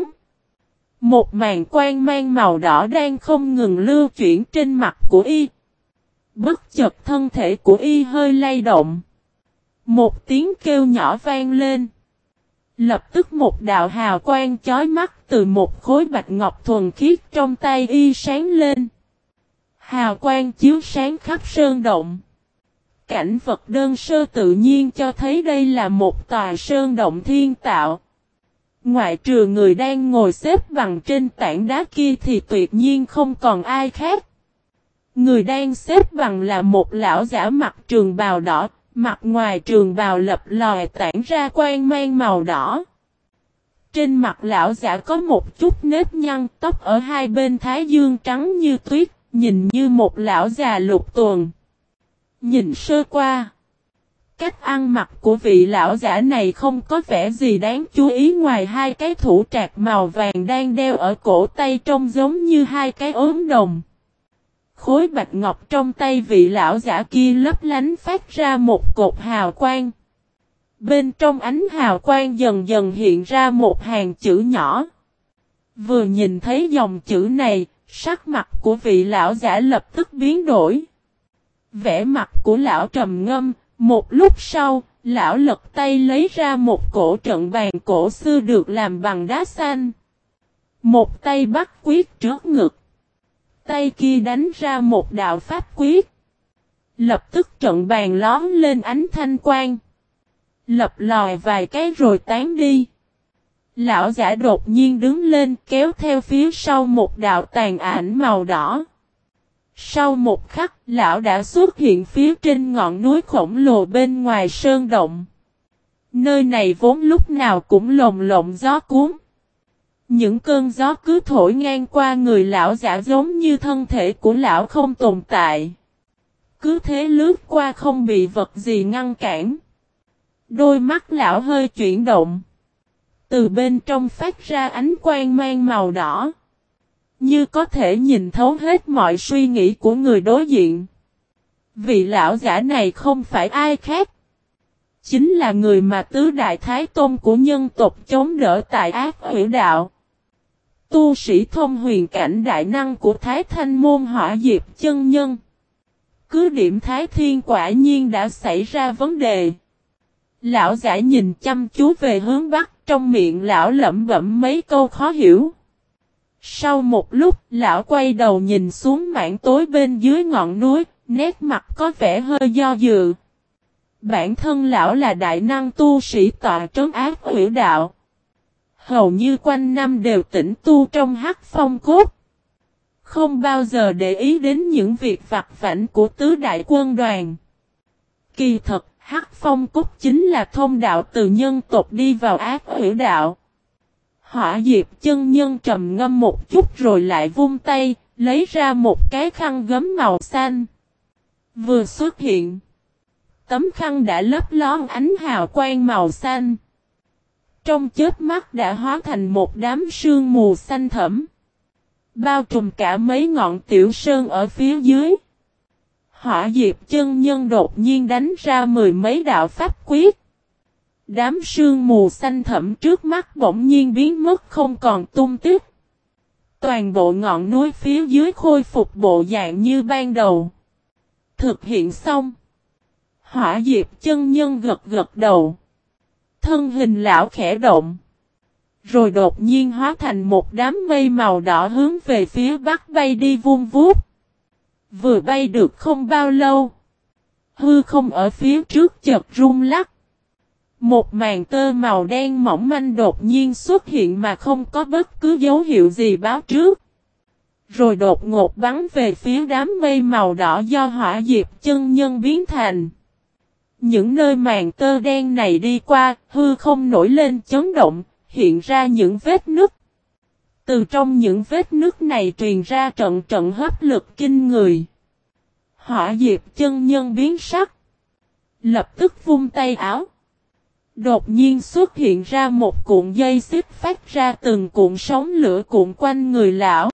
Một màn quang mang màu đỏ đang không ngừng lưu chuyển trên mặt của y. Bất chợt thân thể của y hơi lay động. Một tiếng kêu nhỏ vang lên. Lập tức một đạo hào quang chói mắt từ một khối bạch ngọc thuần khiết trong tay y sáng lên. Hào quang chiếu sáng khắp sơn động. Cảnh vật đơn sơ tự nhiên cho thấy đây là một tòa sơn động thiên tạo. Ngoại trừ người đang ngồi xếp bằng trên tảng đá kia thì tuyệt nhiên không còn ai khác. Người đang xếp bằng là một lão giả mặc trường bào đỏ, mặt ngoài trường bào lập lòi tản ra quang mang màu đỏ. Trên mặt lão giả có một chút nếp nhăn, tóc ở hai bên thái dương trắng như tuyết, nhìn như một lão già lục tuần. Nhìn sơ qua, cách ăn mặc của vị lão giả này không có vẻ gì đáng chú ý ngoài hai cái thủ trạc màu vàng đang đeo ở cổ tay trông giống như hai cái ốm đồng. Khối bạch ngọc trong tay vị lão giả kia lấp lánh phát ra một cột hào quang. Bên trong ánh hào quang dần dần hiện ra một hàng chữ nhỏ. Vừa nhìn thấy dòng chữ này, sắc mặt của vị lão giả lập tức biến đổi. Vẻ mặt của lão trầm ngâm, một lúc sau, lão lật tay lấy ra một cổ trận bàn cổ xưa được làm bằng đá xanh. Một tay bắt quyết trước ngực. Tay kia đánh ra một đạo pháp quyết. Lập tức trận bàn lóm lên ánh thanh quang. Lập lòi vài cái rồi tán đi. Lão giả đột nhiên đứng lên kéo theo phía sau một đạo tàn ảnh màu đỏ. Sau một khắc, lão đã xuất hiện phía trên ngọn núi khổng lồ bên ngoài sơn động. Nơi này vốn lúc nào cũng lồng lộng gió cuốn. Những cơn gió cứ thổi ngang qua người lão giả giống như thân thể của lão không tồn tại. Cứ thế lướt qua không bị vật gì ngăn cản. Đôi mắt lão hơi chuyển động. Từ bên trong phát ra ánh quang mang màu đỏ. Như có thể nhìn thấu hết mọi suy nghĩ của người đối diện. Vị lão giả này không phải ai khác. Chính là người mà tứ đại thái tôn của nhân tộc chống đỡ tại Ác Hủy Đạo. Tu sĩ thông huyền cảnh đại năng của Thái Thanh môn Hỏa Diệp chân nhân. Cứ điểm Thái Thiên quả nhiên đã xảy ra vấn đề. Lão giả nhìn chăm chú về hướng Bắc, trong miệng lão lẩm bẩm mấy câu khó hiểu. Sau một lúc, lão quay đầu nhìn xuống mảng tối bên dưới ngọn núi, nét mặt có vẻ hơi do dự. Bản thân lão là đại năng tu sĩ tọa trấn Ác Hủy Đạo. Hầu như quanh năm đều tĩnh tu trong Hắc Phong Cốt. Không bao giờ để ý đến những việc vặt vãnh của tứ đại quân đoàn. Kỳ thật, Hắc Phong Cốt chính là thông đạo từ nhân tộc đi vào Ác Hủy Đạo. Hỏa Diệp chân nhân trầm ngâm một chút rồi lại vung tay, lấy ra một cái khăn gấm màu xanh. Vừa xuất hiện, tấm khăn đã lấp lón ánh hào quang màu xanh. Trong chớp mắt đã hóa thành một đám sương mù xanh thẫm, bao trùm cả mấy ngọn tiểu sơn ở phía dưới. Hỏa Diệp chân nhân đột nhiên đánh ra mười mấy đạo pháp quyết. Đám sương mù xanh thẫm trước mắt bỗng nhiên biến mất không còn tung tích. Toàn bộ ngọn núi phía dưới khôi phục bộ dạng như ban đầu. Thực hiện xong. Hỏa Diệp chân nhân gật gật đầu. Thân hình lão khẽ động. Rồi đột nhiên hóa thành một đám mây màu đỏ hướng về phía bắc bay đi vun vút. Vừa bay được không bao lâu. Hư không ở phía trước chợt rung lắc. Một màn tơ màu đen mỏng manh đột nhiên xuất hiện mà không có bất cứ dấu hiệu gì báo trước. Rồi đột ngột bắn về phía đám mây màu đỏ do Hỏa Diệp chân nhân biến thành. Những nơi màn tơ đen này đi qua, hư không nổi lên chấn động, hiện ra những vết nứt. Từ trong những vết nứt này truyền ra trận trận hấp lực kinh người. Hỏa Diệp chân nhân biến sắc. Lập tức vung tay áo. Đột nhiên xuất hiện ra một cuộn dây xích phát ra từng cuộn sóng lửa cuộn quanh người lão.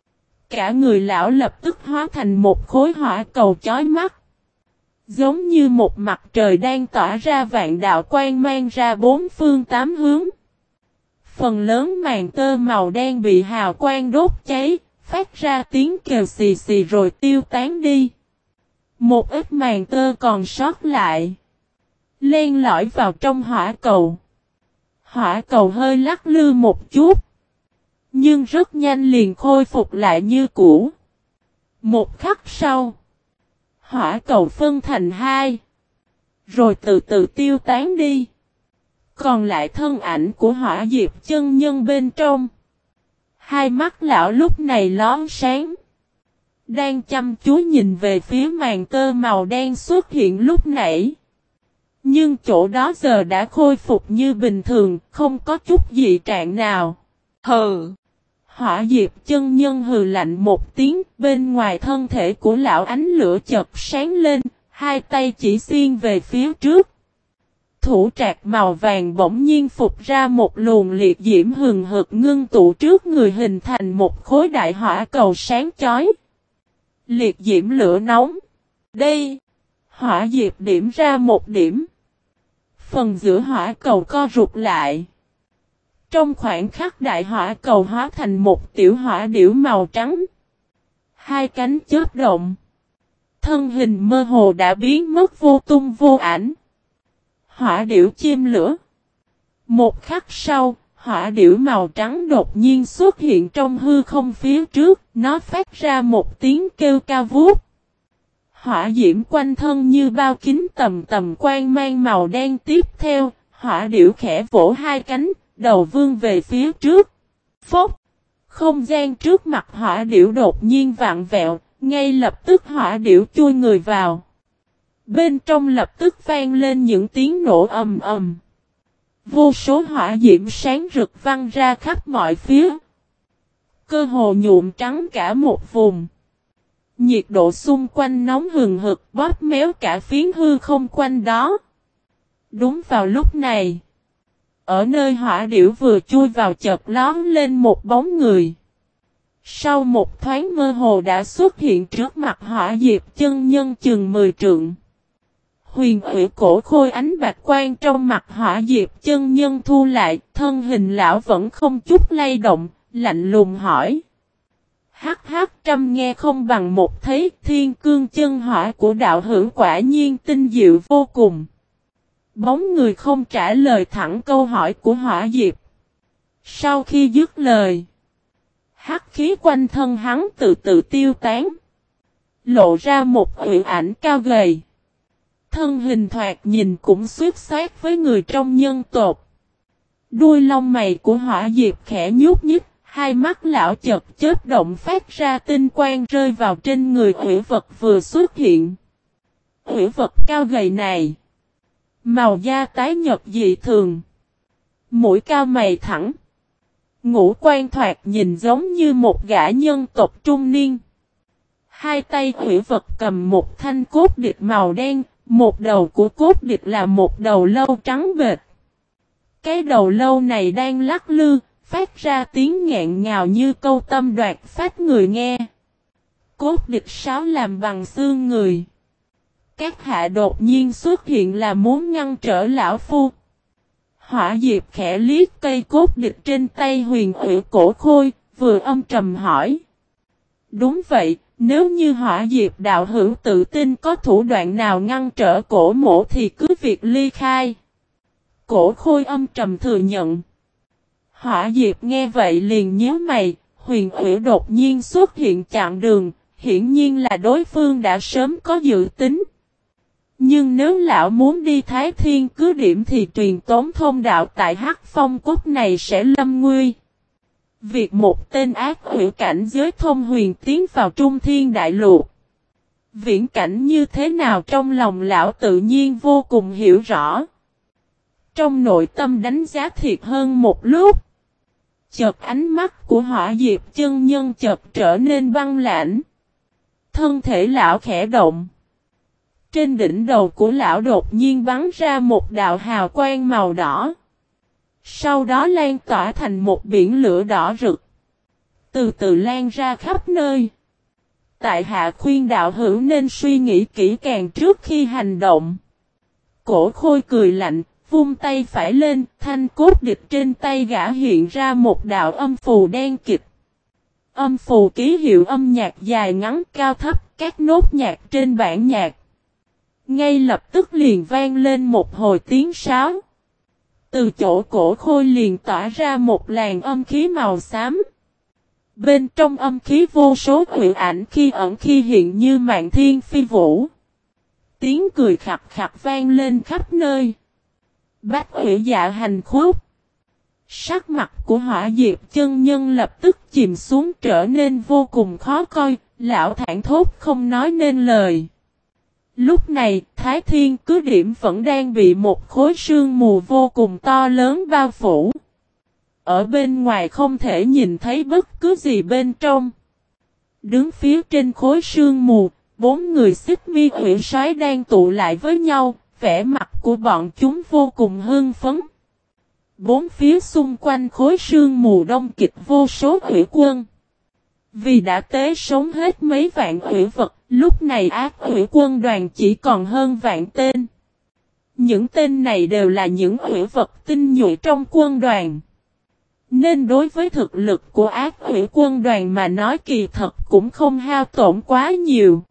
Cả người lão lập tức hóa thành một khối hỏa cầu chói mắt. Giống như một mặt trời đang tỏa ra vạn đạo quang mang ra bốn phương tám hướng. Phần lớn màn tơ màu đen bị hào quang đốt cháy, phát ra tiếng kêu xì xì rồi tiêu tán đi. Một ít màn tơ còn sót lại. Len lỏi vào trong hỏa cầu. Hỏa cầu hơi lắc lư một chút. Nhưng rất nhanh liền khôi phục lại như cũ. Một khắc sau. Hỏa cầu phân thành hai. Rồi từ từ tiêu tán đi. Còn lại thân ảnh của Hỏa Diệp chân nhân bên trong. Hai mắt lão lúc này lón sáng. Đang chăm chú nhìn về phía màn tơ màu đen xuất hiện lúc nãy. Nhưng chỗ đó giờ đã khôi phục như bình thường, không có chút dị trạng nào. Hừ! Hỏa Diệp chân nhân hừ lạnh một tiếng, bên ngoài thân thể của lão ánh lửa chợt sáng lên, hai tay chỉ xiên về phía trước. Thủ trạc màu vàng bỗng nhiên phục ra một luồng liệt diễm hừng hực ngưng tụ trước người hình thành một khối đại hỏa cầu sáng chói. Liệt diễm lửa nóng. Đây! Hỏa Diệp điểm ra một điểm. Phần giữa hỏa cầu co rụt lại. Trong khoảnh khắc đại hỏa cầu hóa thành một tiểu hỏa điểu màu trắng. Hai cánh chớp động. Thân hình mơ hồ đã biến mất vô tung vô ảnh. Hỏa điểu chim lửa. Một khắc sau, hỏa điểu màu trắng đột nhiên xuất hiện trong hư không phía trước. Nó phát ra một tiếng kêu cao vút. Hỏa diễm quanh thân như bao kính tầm tầm quang mang màu đen tiếp theo. Hỏa điểu khẽ vỗ hai cánh. Đầu vươn về phía trước. Phốc. Không gian trước mặt hỏa điểu đột nhiên vặn vẹo. Ngay lập tức hỏa điểu chui người vào. Bên trong lập tức vang lên những tiếng nổ ầm ầm. Vô số hỏa diễm sáng rực văng ra khắp mọi phía. Cơ hồ nhuộm trắng cả một vùng. Nhiệt độ xung quanh nóng hừng hực bóp méo cả phiến hư không quanh đó. Đúng vào lúc này. Ở nơi hỏa điểu vừa chui vào chợt lóm lên một bóng người. Sau một thoáng mơ hồ đã xuất hiện trước mặt Hỏa Diệp chân nhân chừng 10 trượng. Huyền ủy cổ khôi ánh bạch quang trong mặt Hỏa Diệp chân nhân thu lại, thân hình lão vẫn không chút lay động, lạnh lùng hỏi. Hắc hắc, trăm nghe không bằng một thấy, thiên cương chân hỏa của đạo hữu quả nhiên tinh diệu vô cùng. Bóng người không trả lời thẳng câu hỏi của Hỏa Diệp. Sau khi dứt lời, hắc khí quanh thân hắn từ từ tiêu tán, lộ ra một huyền ảnh cao gầy. Thân hình thoạt nhìn cũng xuyết xát với người trong nhân tộc. Đuôi lông mày của Hỏa Diệp khẽ nhúc nhích, hai mắt lão chợt chớp động phát ra tinh quang rơi vào trên người hủy vật vừa xuất hiện. Hủy vật cao gầy này, màu da tái nhợt dị thường, mũi cao mày thẳng, ngũ quan thoạt nhìn giống như một gã nhân tộc trung niên. Hai tay hủy vật cầm một thanh cốt địch màu đen, một đầu của cốt địch là một đầu lâu trắng bệch. Cái đầu lâu này đang lắc lư, phát ra tiếng nghẹn ngào như câu tâm đoạt phách người nghe. Cốt địch sáo làm bằng xương người. Các hạ đột nhiên xuất hiện là muốn ngăn trở lão phu. Hỏa Diệp khẽ liếc cây cốt địch trên tay huyền ủy cổ khôi, vừa âm trầm hỏi. Đúng vậy, nếu như Hỏa Diệp đạo hữu tự tin có thủ đoạn nào ngăn trở cổ mộ thì cứ việc ly khai. Cổ khôi âm trầm thừa nhận. Hỏa Diệp nghe vậy liền nhíu mày, huyền ủy đột nhiên xuất hiện chặn đường, hiển nhiên là đối phương đã sớm có dự tính. Nhưng nếu lão muốn đi Thái Thiên cứ điểm thì truyền tống thông đạo tại Hắc Phong Cốt này sẽ lâm nguy. Việc một tên ác hữu cảnh giới thông huyền tiến vào Trung Thiên Đại Lục, viễn cảnh như thế nào trong lòng lão tự nhiên vô cùng hiểu rõ. Trong nội tâm đánh giá thiệt hơn một lúc, chợt ánh mắt của Hỏa Diệp chân nhân chợt trở nên băng lãnh. Thân thể lão khẽ động. Trên đỉnh đầu của lão đột nhiên bắn ra một đạo hào quang màu đỏ. Sau đó lan tỏa thành một biển lửa đỏ rực. Từ từ lan ra khắp nơi. Tại hạ khuyên đạo hữu nên suy nghĩ kỹ càng trước khi hành động. Cổ khôi cười lạnh, vung tay phải lên, thanh cốt địch trên tay gã hiện ra một đạo âm phù đen kịch. Âm phù ký hiệu âm nhạc dài ngắn cao thấp, các nốt nhạc trên bản nhạc. Ngay lập tức liền vang lên một hồi tiếng sáo. Từ chỗ cổ khôi liền tỏa ra một làn âm khí màu xám. Bên trong âm khí vô số huyền ảnh khi ẩn khi hiện như mạn thiên phi vũ. Tiếng cười khặt khặt vang lên khắp nơi. Bách hủy dạ hành khúc. Sắc mặt của Hỏa Diệp chân nhân lập tức chìm xuống trở nên vô cùng khó coi, lão thảng thốt không nói nên lời. Lúc này, Thái Thiên cứ điểm vẫn đang bị một khối sương mù vô cùng to lớn bao phủ. Ở bên ngoài không thể nhìn thấy bất cứ gì bên trong. Đứng phía trên khối sương mù, 4 người Xích Mi Hủy Soái đang tụ lại với nhau, vẻ mặt của bọn chúng vô cùng hưng phấn. Bốn phía xung quanh khối sương mù đông kịch vô số hủy quân. Vì đã tế sống hết mấy vạn hủy vật, lúc này ác hủy quân đoàn chỉ còn hơn vạn tên. Những tên này đều là những hủy vật tinh nhuệ trong quân đoàn. Nên đối với thực lực của ác hủy quân đoàn mà nói kỳ thật cũng không hao tổn quá nhiều.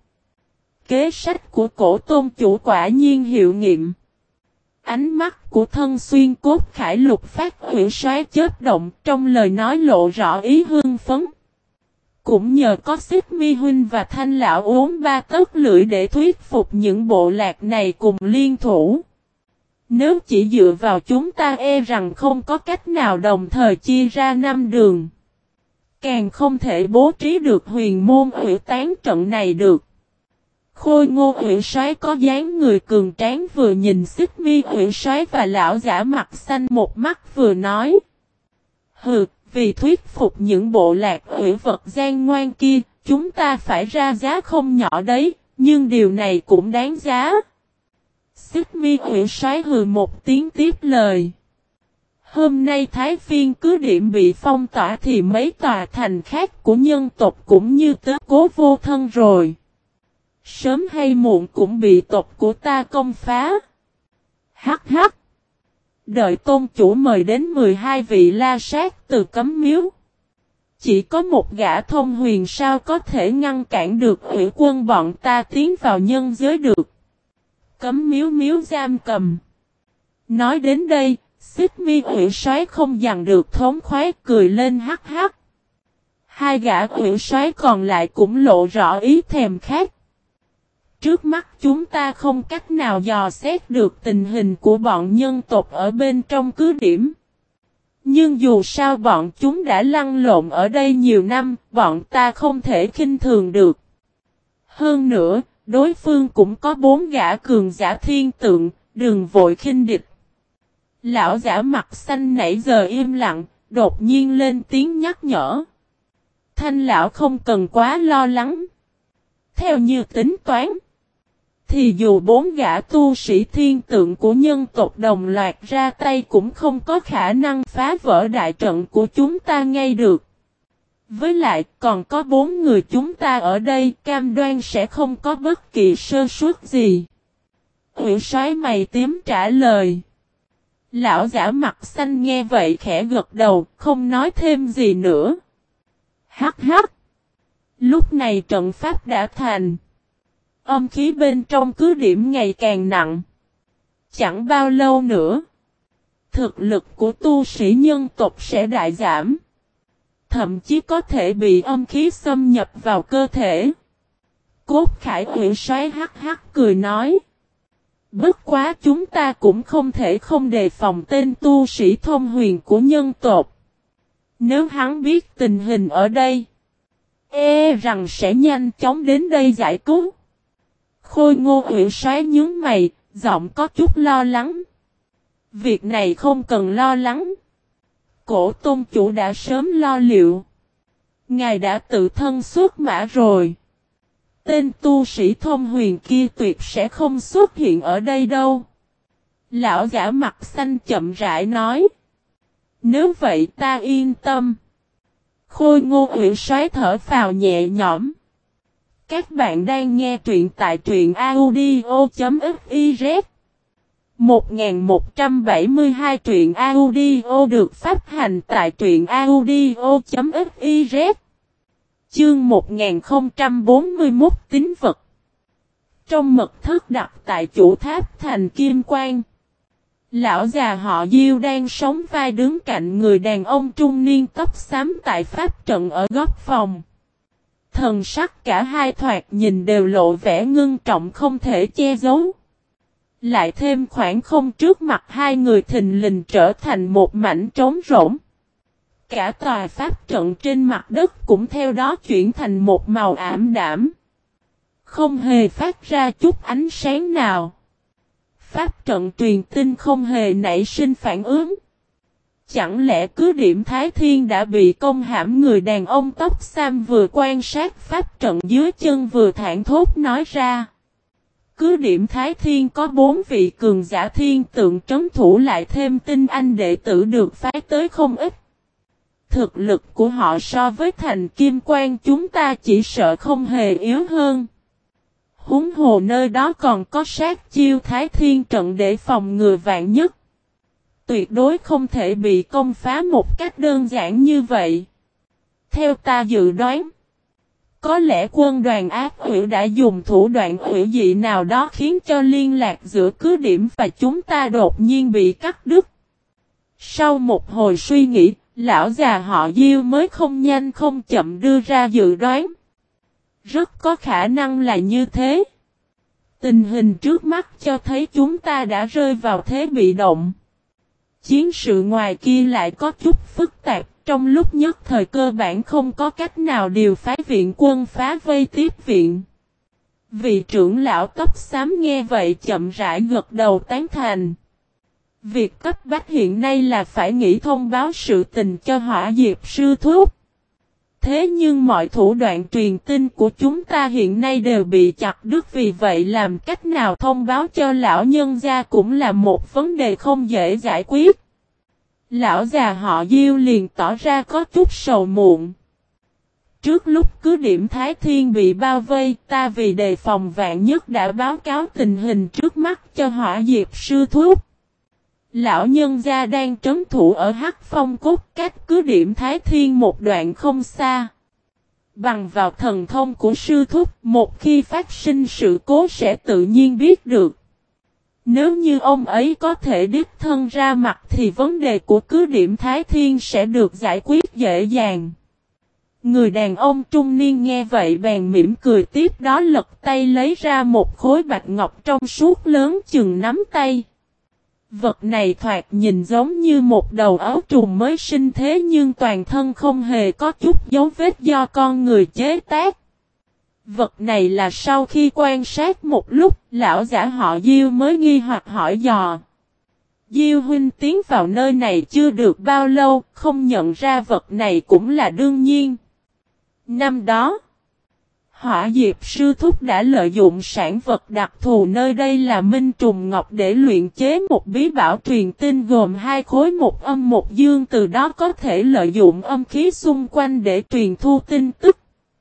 Kế sách của cổ tôn chủ quả nhiên hiệu nghiệm. Ánh mắt của thân xuyên cốt khải lục phát hủy xoáy chớp động trong lời nói lộ rõ ý hưng phấn. Cũng nhờ có Xích Mi huynh và Thanh lão uống 3 tấc lưỡi để thuyết phục những bộ lạc này cùng liên thủ. Nếu chỉ dựa vào chúng ta e rằng không có cách nào đồng thời chia ra 5 đường. Càng không thể bố trí được huyền môn hủy tán trận này được. Khôi Ngô Hủy Soái có dáng người cường tráng vừa nhìn Xích Mi Hủy Soái và lão giả mặt xanh một mắt vừa nói. Hừ, vì thuyết phục những bộ lạc hủy vật gian ngoan kia, chúng ta phải ra giá không nhỏ đấy, nhưng điều này cũng đáng giá. Xích Mi Hủy Soái hừ một tiếng tiếp lời. Hôm nay Thái Phiên cứ điểm bị phong tỏa thì mấy tòa thành khác của nhân tộc cũng như tớ cố vô thân rồi. Sớm hay muộn cũng bị tộc của ta công phá. Hắc hắc. Đợi tôn chủ mời đến 12 vị la sát từ cấm miếu. Chỉ có một gã thông huyền sao có thể ngăn cản được Hủy quân bọn ta tiến vào nhân giới được. Cấm miếu miếu giam cầm. Nói đến đây, Xích Mi Hủy Soái không dằn được thống khoái cười lên hắc hắc. Hai gã Hủy Soái còn lại cũng lộ rõ ý thèm khát. Trước mắt chúng ta không cách nào dò xét được tình hình của bọn nhân tộc ở bên trong cứ điểm. Nhưng dù sao bọn chúng đã lăn lộn ở đây nhiều năm, bọn ta không thể khinh thường được. Hơn nữa, đối phương cũng có 4 gã cường giả thiên tượng, đừng vội khinh địch. Lão giả mặt xanh nãy giờ im lặng, đột nhiên lên tiếng nhắc nhở. Thanh lão không cần quá lo lắng. Theo như tính toán, thì dù 4 gã tu sĩ thiên tượng của nhân tộc đồng loạt ra tay cũng không có khả năng phá vỡ đại trận của chúng ta ngay được. Với lại còn có 4 người chúng ta ở đây, cam đoan sẽ không có bất kỳ sơ suất gì. Hủy Soái mày tím trả lời. Lão giả mặt xanh nghe vậy khẽ gật đầu, không nói thêm gì nữa. Hắc hắc. Lúc này trận pháp đã thành. Âm khí bên trong cứ điểm ngày càng nặng. Chẳng bao lâu nữa, thực lực của tu sĩ nhân tộc sẽ đại giảm. Thậm chí có thể bị âm khí xâm nhập vào cơ thể. Cốt Khải Hủy Soái hắc hắc cười nói. Bất quá chúng ta cũng không thể không đề phòng tên tu sĩ thông huyền của nhân tộc. Nếu hắn biết tình hình ở đây, rằng sẽ nhanh chóng đến đây giải cứu. Khôi Ngô Hủy Soái nhướng mày, giọng có chút lo lắng. Việc này không cần lo lắng. Cổ tôn chủ đã sớm lo liệu. Ngài đã tự thân xuất mã rồi. Tên tu sĩ thông huyền kia tuyệt sẽ không xuất hiện ở đây đâu. Lão giả mặt xanh chậm rãi nói. Nếu vậy ta yên tâm. Khôi Ngô Hủy Soái thở phào nhẹ nhõm. Các bạn đang nghe truyện tại truyện audio.fiz 1172 truyện audio được phát hành tại truyện audio.fiz Chương 1041 tín vật. Trong mật thất đặt tại chủ tháp thành Kim Quang, lão già họ Diêu đang sống vai đứng cạnh người đàn ông trung niên tóc xám tại pháp trận ở góc phòng. Thần sắc cả hai thoạt nhìn đều lộ vẻ ngưng trọng không thể che giấu. Lại thêm khoảng không trước mặt hai người thình lình trở thành một mảnh trống rỗng. Cả tòa pháp trận trên mặt đất cũng theo đó chuyển thành một màu ảm đạm. Không hề phát ra chút ánh sáng nào. Pháp trận truyền tin không hề nảy sinh phản ứng. Chẳng lẽ cứ điểm Thái Thiên đã bị công hãm? Người đàn ông tóc xám vừa quan sát pháp trận dưới chân vừa thản thốt nói ra. Cứ điểm Thái Thiên có 4 vị cường giả thiên tượng trấn thủ lại thêm tinh anh đệ tử được phái tới không ít. Thực lực của họ so với thành Kim Quang chúng ta chỉ sợ không hề yếu hơn. Huống hồ nơi đó còn có sát chiêu Thái Thiên trận để phòng ngừa vạn nhất. Tuyệt đối không thể bị công phá một cách đơn giản như vậy. Theo ta dự đoán, có lẽ quân đoàn ác quỷ đã dùng thủ đoạn hủy dị nào đó khiến cho liên lạc giữa cứ điểm và chúng ta đột nhiên bị cắt đứt. Sau một hồi suy nghĩ, lão già họ Diêu mới không nhanh không chậm đưa ra dự đoán. Rất có khả năng là như thế. Tình hình trước mắt cho thấy chúng ta đã rơi vào thế bị động. Chiến sự ngoài kia lại có chút phức tạp, trong lúc nhất thời cơ bản không có cách nào điều phái viện quân phá vây tiếp viện. Vị trưởng lão tóc xám nghe vậy chậm rãi gật đầu tán thành. Việc cấp bách hiện nay là phải nghĩ thông báo sự tình cho Hỏa Diệp sư thúc. Thế nhưng mọi thủ đoạn truyền tin của chúng ta hiện nay đều bị chặt đứt, vì vậy làm cách nào thông báo cho lão nhân gia cũng là một vấn đề không dễ giải quyết. Lão già họ Diêu liền tỏ ra có chút sầu muộn. Trước lúc cứ điểm Thái Thiên bị bao vây, ta vì đề phòng vạn nhất đã báo cáo tình hình trước mắt cho Hỏa Diệp sư thúc. Lão nhân gia đang trấn thủ ở Hắc Phong Cốt, cách cứ điểm Thái Thiên một đoạn không xa. Bằng vào thần thông của sư thúc, một khi phát sinh sự cố sẽ tự nhiên biết được. Nếu như ông ấy có thể đích thân ra mặt thì vấn đề của cứ điểm Thái Thiên sẽ được giải quyết dễ dàng. Người đàn ông trung niên nghe vậy bèn mỉm cười, tiếp đó lật tay lấy ra một khối bạch ngọc trong suốt lớn chừng nắm tay. Vật này thoạt nhìn giống như một đầu ấu trùng mới sinh thế nhưng toàn thân không hề có chút dấu vết do con người chế tác. Vật này là sau khi quan sát một lúc, lão giả họ Diêu mới nghi hoặc hỏi dò. Diêu huynh tiến vào nơi này chưa được bao lâu, không nhận ra vật này cũng là đương nhiên. Năm đó, Hỏa Diệp sư thúc đã lợi dụng sản vật đặc thù nơi đây là Minh Trùng Ngọc để luyện chế một bí bảo truyền tinh gồm hai khối một âm một dương, từ đó có thể lợi dụng âm khí xung quanh để truyền thu tin tức.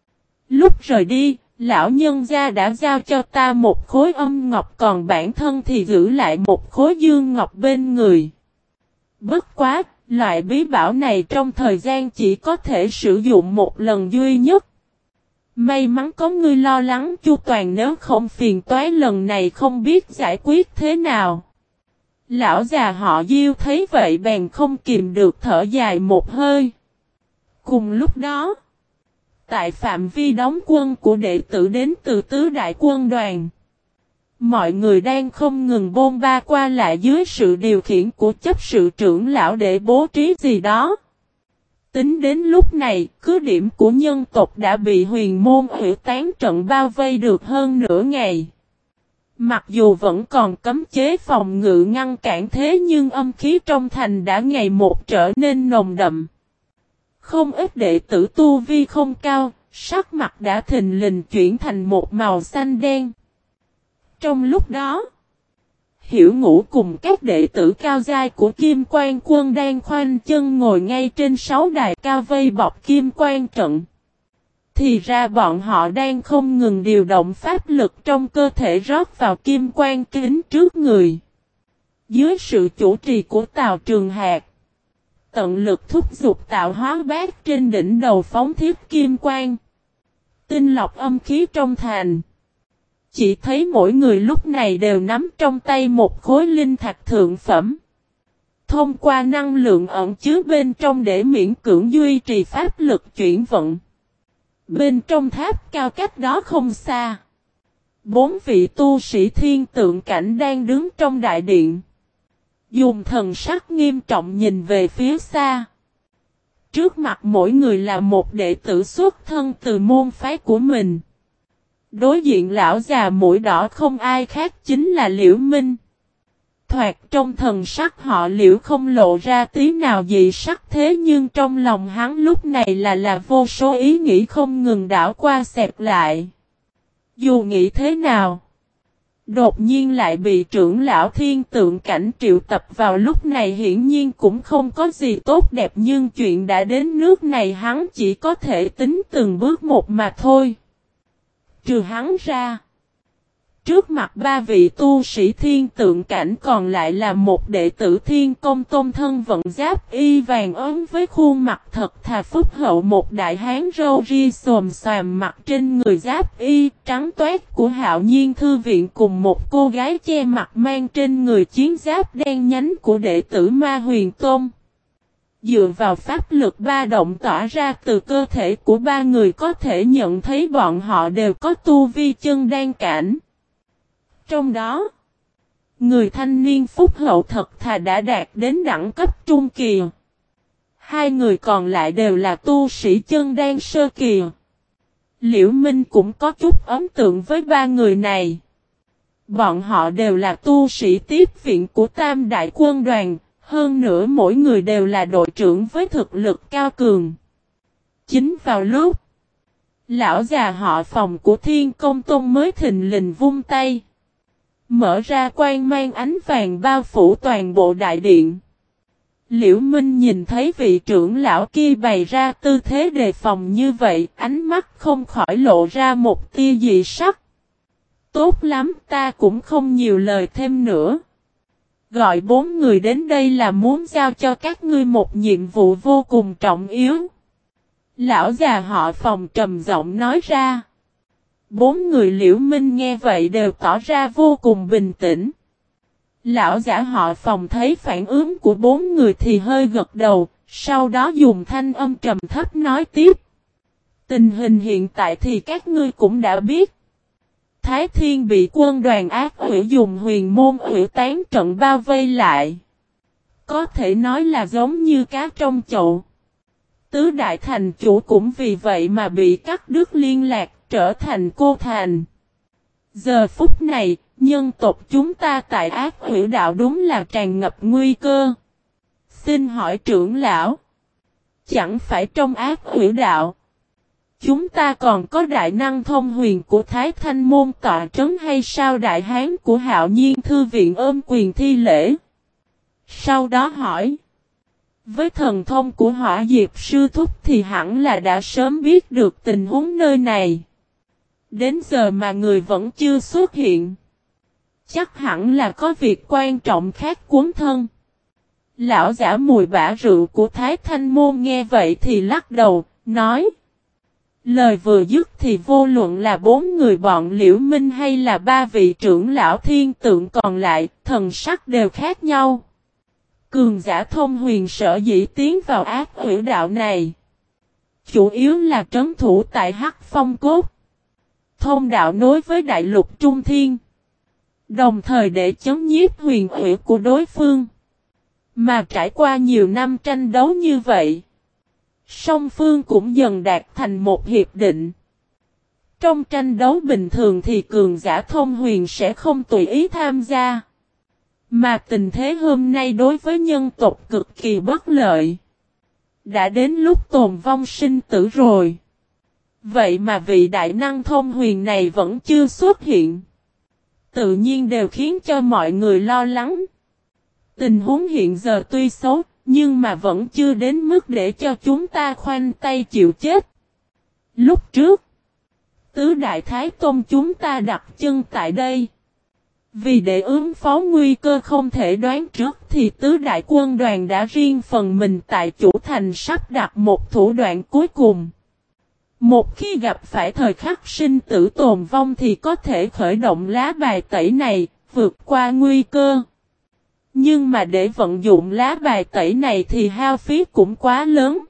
Lúc rời đi, lão nhân gia đã giao cho ta một khối âm ngọc, còn bản thân thì giữ lại một khối dương ngọc bên người. Bất quá, loại bí bảo này trong thời gian chỉ có thể sử dụng một lần duy nhất. May mắn có ngươi lo lắng chu toàn, nếu không phiền toái lần này không biết giải quyết thế nào. Lão già họ Diêu thấy vậy bèn không kìm được thở dài một hơi. Cùng lúc đó, tại phạm vi đóng quân của đệ tử đến từ tứ đại quân đoàn, mọi người đang không ngừng bôn ba qua lại dưới sự điều khiển của chấp sự trưởng lão để bố trí gì đó. Tính đến lúc này, cứ điểm của nhân tộc đã bị huyền môn hủy tán trận bao vây được hơn nửa ngày. Mặc dù vẫn còn cấm chế phòng ngự ngăn cản thế nhưng âm khí trong thành đã ngày một trở nên nồng đậm. Không ít đệ tử tu vi không cao, sắc mặt đã thình lình chuyển thành một màu xanh đen. Trong lúc đó, Hiểu Ngũ cùng các đệ tử cao giai của Kim Quan Quân đang khoanh chân ngồi ngay trên 6 đài cao vây bọc Kim Quan trận. Thì ra bọn họ đang không ngừng điều động pháp lực trong cơ thể rót vào Kim Quan kính trước người. Dưới sự chủ trì của Tào Trường Hạc, tận lực thúc giục tạo hóa bát trên đỉnh đầu phóng thiết Kim Quan, tinh lọc âm khí trong thành. Chỉ thấy mỗi người lúc này đều nắm trong tay một khối linh thạch thượng phẩm. Thông qua năng lượng ẩn chứa bên trong để miễn cưỡng duy trì pháp lực chuyển vận. Bên trong tháp cao cách đó không xa, 4 vị tu sĩ thiên tượng cảnh đang đứng trong đại điện, dùng thần sắc nghiêm trọng nhìn về phía xa. Trước mặt mỗi người là một đệ tử xuất thân từ môn phái của mình. Đối diện lão già mũi đỏ không ai khác chính là Liễu Minh. Thoạt trong thần sắc họ Liễu không lộ ra tí nào dị sắc, thế nhưng trong lòng hắn lúc này là vô số ý nghĩ không ngừng đảo qua xẹp lại. Dù nghĩ thế nào, đột nhiên lại bị trưởng lão thiên tượng cảnh triệu tập vào lúc này hiển nhiên cũng không có gì tốt đẹp, nhưng chuyện đã đến nước này hắn chỉ có thể tính từng bước một mà thôi. Trừ hắn ra, trước mặt 3 vị tu sĩ thiên tượng cảnh còn lại là một đệ tử Thiên Công Tôn thân vận giáp y vàng ốm với khuôn mặt thật thà phúc hậu, một đại hán râu ria xồm xoàm mặc trên người giáp y trắng toát của Hạo Nhiên Thư Viện, cùng một cô gái che mặt mang trên người chiến giáp đen nhánh của đệ tử Ma Huyền Tôn. Dựa vào pháp lực ba động tỏa ra từ cơ thể của 3 người có thể nhận thấy bọn họ đều có tu vi chân đan cảnh. Trong đó, người thanh niên phúc hậu thật thà đã đạt đến đẳng cấp trung kỳ. 2 người còn lại đều là tu sĩ chân đan sơ kỳ. Liễu Minh cũng có chút ấn tượng với 3 người này. Bọn họ đều là tu sĩ tiếp viện của Tam Đại Quân đoàn. Hơn nữa mỗi người đều là đội trưởng với thực lực cao cường. Chính vào lúc lão già họ Phòng của Thiên Công Tôn mới thình lình vung tay, mở ra quang mang ánh vàng bao phủ toàn bộ đại điện. Liễu Minh nhìn thấy vị trưởng lão kia bày ra tư thế đề phòng như vậy, ánh mắt không khỏi lộ ra một tia dị sắc. Tốt lắm, ta cũng không nhiều lời thêm nữa. Gọi 4 người đến đây là muốn giao cho các ngươi một nhiệm vụ vô cùng trọng yếu. Lão già họ Phòng trầm giọng nói ra. 4 người Liễu Minh nghe vậy đều tỏ ra vô cùng bình tĩnh. Lão giả họ Phòng thấy phản ứng của 4 người thì hơi gật đầu, sau đó dùng thanh âm trầm thấp nói tiếp. Tình hình hiện tại thì các ngươi cũng đã biết. Thái Thiên bị quân đoàn ác ủy dùng huyền môn ủy tán trận bao vây lại. Có thể nói là giống như cá trong chậu. Tứ đại thành chủ cũng vì vậy mà bị cắt đứt liên lạc, trở thành cô thành. Giờ phút này, nhân tộc chúng ta tại ác ủy đạo đúng là tràn ngập nguy cơ. Xin hỏi trưởng lão, chẳng phải trong ác ủy đạo, chúng ta còn có đại năng thông huyền của Thái Thanh môn tọa trấn hay sao? Đại hán của Hạo Nhiên thư viện ôm quyền thi lễ. Sau đó hỏi. Với thần thông của Hỏa Diệp sư thúc thì hẳn là đã sớm biết được tình huống nơi này. Đến giờ mà người vẫn chưa xuất hiện. Chắc hẳn là có việc quan trọng khác cuốn thân. Lão giả mùi bã rượu của Thái Thanh môn nghe vậy thì lắc đầu, nói. Lời vừa dứt thì vô luận là 4 người bọn Liễu Minh hay là 3 vị trưởng lão thiên tượng còn lại, thần sắc đều khác nhau. Cường giả thông huyền sở dĩ tiến vào ác ủy đạo này. Chủ yếu là trấn thủ tại Hắc Phong Cốt. Thông đạo nối với đại lục Trung Thiên. Đồng thời để chấn nhiếp huyền ủy của đối phương. Mà trải qua nhiều năm tranh đấu như vậy. Song phương cũng dần đạt thành một hiệp định. Trong tranh đấu bình thường thì cường giả thông huyền sẽ không tùy ý tham gia. Mà tình thế hôm nay đối với nhân tộc cực kỳ bất lợi. Đã đến lúc tồn vong sinh tử rồi. Vậy mà vị đại năng thông huyền này vẫn chưa xuất hiện. Tự nhiên đều khiến cho mọi người lo lắng. Tình huống hiện giờ tuy xấu, nhưng mà vẫn chưa đến mức để cho chúng ta khoanh tay chịu chết. Lúc trước, tứ đại thái tôn chúng ta đặt chân tại đây. Vì để ứng phó nguy cơ không thể đoán trước thì tứ đại quân đoàn đã riêng phần mình tại chủ thành sắp đặt một thủ đoạn cuối cùng. Một khi gặp phải thời khắc sinh tử tồn vong thì có thể khởi động lá bài tẩy này, vượt qua nguy cơ. Nhưng mà để vận dụng lá bài tẩy này thì hao phí cũng quá lớn.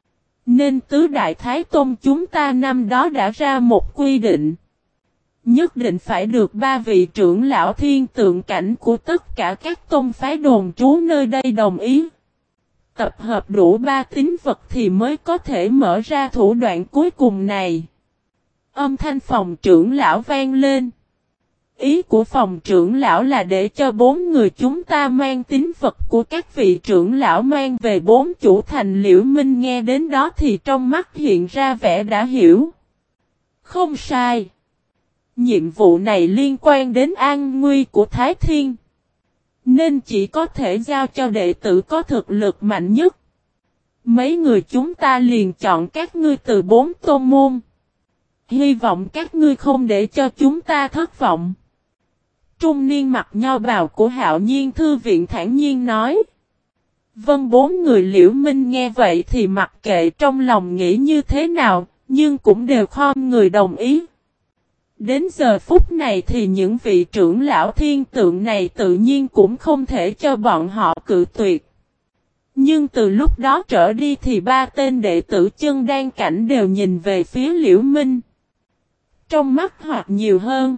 Nên tứ đại thái tôn chúng ta năm đó đã ra một quy định. Nhất định phải được 3 vị trưởng lão thiên tượng cảnh của tất cả các tôn phái đồn trú nơi đây đồng ý. Tập hợp đủ 3 tín vật thì mới có thể mở ra thủ đoạn cuối cùng này. Âm thanh phòng trưởng lão vang lên. Ý của phòng trưởng lão là để cho 4 người chúng ta mang tín vật của các vị trưởng lão mang về 4 chủ thành. Liễu Minh nghe đến đó thì trong mắt hiện ra vẻ đã hiểu. Không sai. Nhiệm vụ này liên quan đến an nguy của Thái Thiên. Nên chỉ có thể giao cho đệ tử có thực lực mạnh nhất. Mấy người chúng ta liền chọn các ngươi từ 4 tôn môn. Hy vọng các ngươi không để cho chúng ta thất vọng. Trung niên mặc nho bào của Hạo Nhiên thư viện thản nhiên nói. Vâng, 4 người Liễu Minh nghe vậy thì mặc kệ trong lòng nghĩ như thế nào, nhưng cũng đều khom người đồng ý. Đến giờ phút này thì những vị trưởng lão thiên tượng này tự nhiên cũng không thể cho bọn họ cự tuyệt. Nhưng từ lúc đó trở đi thì 3 tên đệ tử chân đan cảnh đều nhìn về phía Liễu Minh. Trong mắt hoặc nhiều hơn.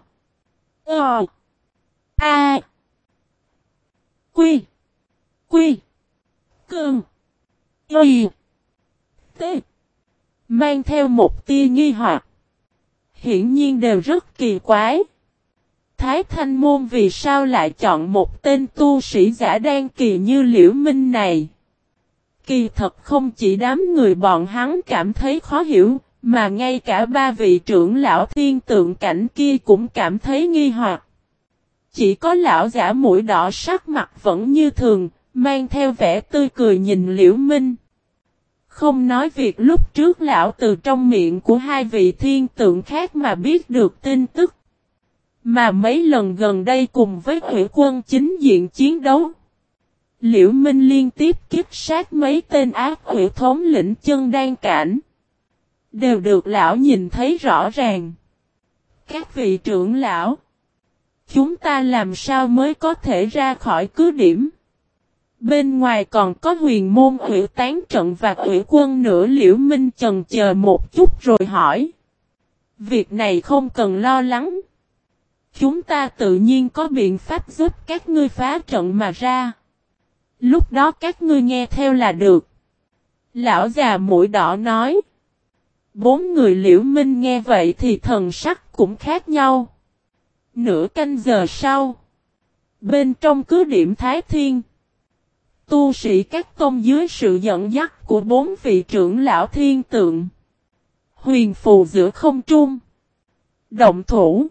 A. Quy. Quy. Cơn. Y. T. Mang theo một tia nghi hoặc. Hiển nhiên đều rất kỳ quái. Thái Thanh môn vì sao lại chọn một tên tu sĩ giả đan kỳ như Liễu Minh này? Kỳ thật không chỉ đám người bọn hắn cảm thấy khó hiểu, mà ngay cả 3 vị trưởng lão thiên tượng cảnh kia cũng cảm thấy nghi hoặc. Chỉ có lão giả mũi đỏ sắc mặt vẫn như thường, Mang theo vẻ tươi cười nhìn Liễu Minh. Không nói việc lúc trước lão từ trong miệng của hai vị thiên tượng khác mà biết được tin tức. Mà mấy lần gần đây cùng với Hủy Quân chính diện chiến đấu. Liễu Minh liên tiếp kích sát mấy tên ác quỷ thống lĩnh chân đan cảnh. Đều được lão nhìn thấy rõ ràng. Các vị trưởng lão. Chúng ta làm sao mới có thể ra khỏi cứ điểm. Bên ngoài còn có huyền môn Hủy tán trận và Hủy quân nữa. Liễu Minh chần chờ một chút rồi hỏi. Việc này không cần lo lắng. Chúng ta tự nhiên có biện pháp giúp các ngươi phá trận mà ra. Lúc đó các ngươi nghe theo là được. Lão già mũi đỏ nói. Bốn người Liễu Minh nghe vậy thì thần sắc cũng khác nhau. Nửa canh giờ sau. Bên trong cứ điểm Thái Thiên. Tu sĩ các tôn dưới sự dẫn dắt của bốn vị trưởng lão thiên tượng. Huyền phù giữa không trung. Động thủ.